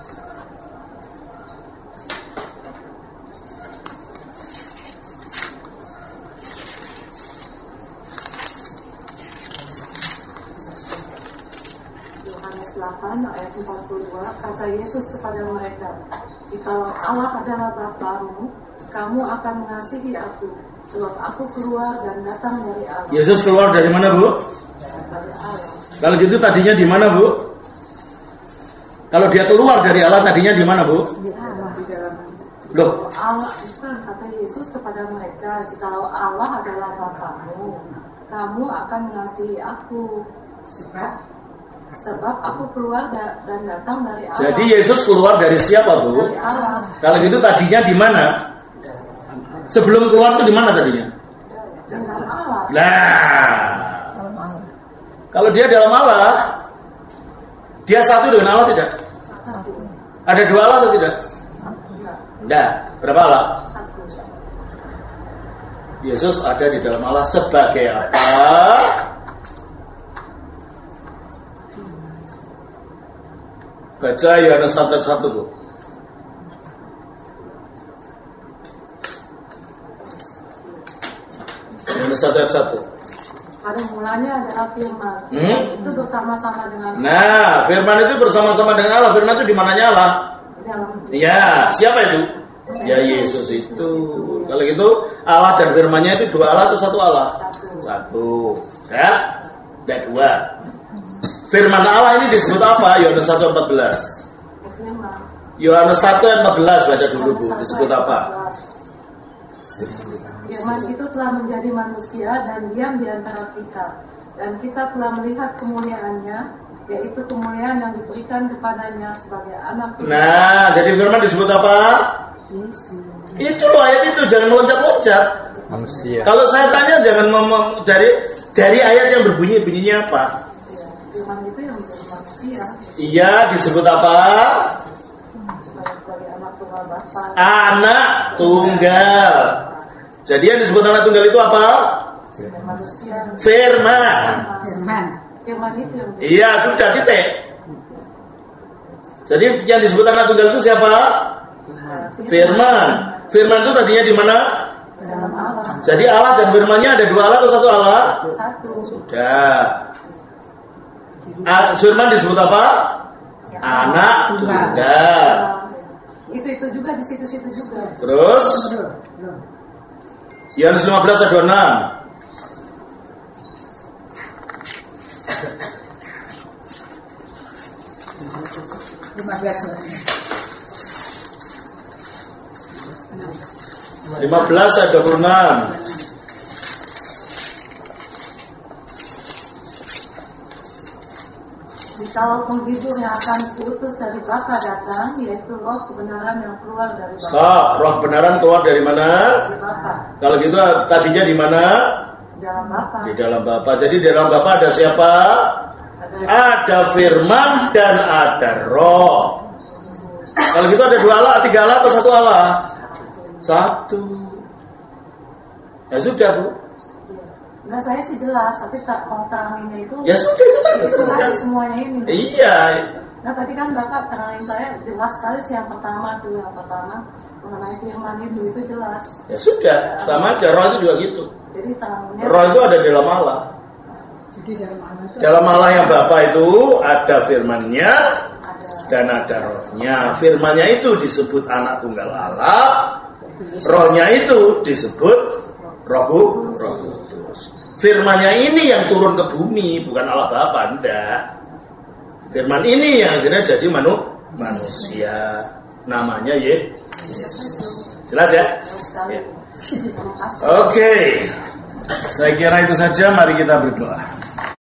Yohanes 8 ayat 42, kata Yesus kepada mereka, jikalau Allah adalah Bapamu, kamu akan mengasihi aku, sebab aku keluar dan datang dari Allah. Yesus keluar dari mana, Bu? Dari Allah. Kalau gitu tadinya di mana, Bu? Kalau dia keluar dari Allah tadinya di mana, Bu? Di Allah. Di dalam. Loh, Allah bukan, kata Yesus kepada mereka, jikalau Allah adalah Bapamu, kamu akan mengasihi aku, sebab aku keluar dan datang dari Allah. jadi Yesus keluar dari siapa, Bu? Dari Allah. Kalau gitu tadinya di mana? Sebelum keluar tuh di mana tadinya? Dengan Allah. Nah, kalau dia dalam Allah, dia satu dengan Allah tidak? Ada dua Allah atau tidak? Tidak. Berapa Allah? Yesus ada di dalam Allah sebagai apa? Baca Yohanes 1:1, Bu. Yohanes 1:1. Pada mulanya adalah firman. Itu bersama-sama dengan Nah, firman itu bersama-sama dengan Allah. Firman itu di mananya Allah? dalam Ya, siapa itu? Ya Yesus itu. Kalau gitu Allah dan firman-Nya itu dua Allah atau satu Allah? Satu. Ya? Dan dua. Firman Allah ini disebut apa? Yohanes 1:14. firman. Yohanes 1:14 baca dulu, Bu. Disebut apa? Firman itu telah menjadi manusia dan diam di antara kita, dan kita telah melihat kemuliaannya, yaitu kemuliaan yang diberikan kepadanya sebagai anak. Nah, jadi firman disebut apa? Yesus. Itu loh ayat itu, jangan meloncat-loncat. Manusia. Kalau saya tanya jangan dari ayat yang bunyinya apa? Ya, firman itu yang menjadi manusia Iya, disebut apa? sebagai anak tunggal Bapa. Anak tunggal. Jadi yang disebut anak tunggal itu apa? Manusia. Firman. Firman itu yang Iya, sudah titik. Jadi yang disebut anak tunggal itu siapa? Firman. Firman itu tadinya di mana? dalam Allah. Jadi Allah dan firman-Nya ada dua Allah atau satu Allah? Satu. Sudah. Firman disebut apa? Anak tunggal. Itu juga di situ-situ juga. Terus Yohanes 15 ayat 26. Lima belas ayat 26. Jikalau penghibur yang akan diutus dari Bapa datang, yaitu roh kebenaran yang keluar dari Bapa. Stop, roh kebenaran keluar dari mana? Dari Bapa. Kalau gitu tadinya di mana? dalam Bapa. Di dalam Bapa. Jadi di dalam Bapa ada siapa? Ada firman dan ada roh. Kalau gitu ada 2 Allah, 3 Allah atau 1 Allah? 1. Ya sudah, Bu. Nah, saya sih jelas, tapi mau teranginnya itu Ya sudah, itu tadi kan semuanya ini. Iya. Nah, tadi kan Bapak terangin saya jelas sekali sih yang pertama mengenai firman itu jelas. Ya sudah, sama aja. Roh itu juga gitu. Jadi teranginnya Roh itu ada di dalam Allah. Jadi Dalam Allah yang Bapa itu ada firman-Nya dan ada rohnya. Firman-Nya itu disebut anak tunggal Allah. Rohnya itu disebut Roh Kudus. Firman-Nya ini yang turun ke bumi, bukan Allah Bapa, enggak. Firman ini yang akhirnya jadi manusia. Namanya Yesus. Jelas ya? Oke. Saya kira itu saja, mari kita berdoa.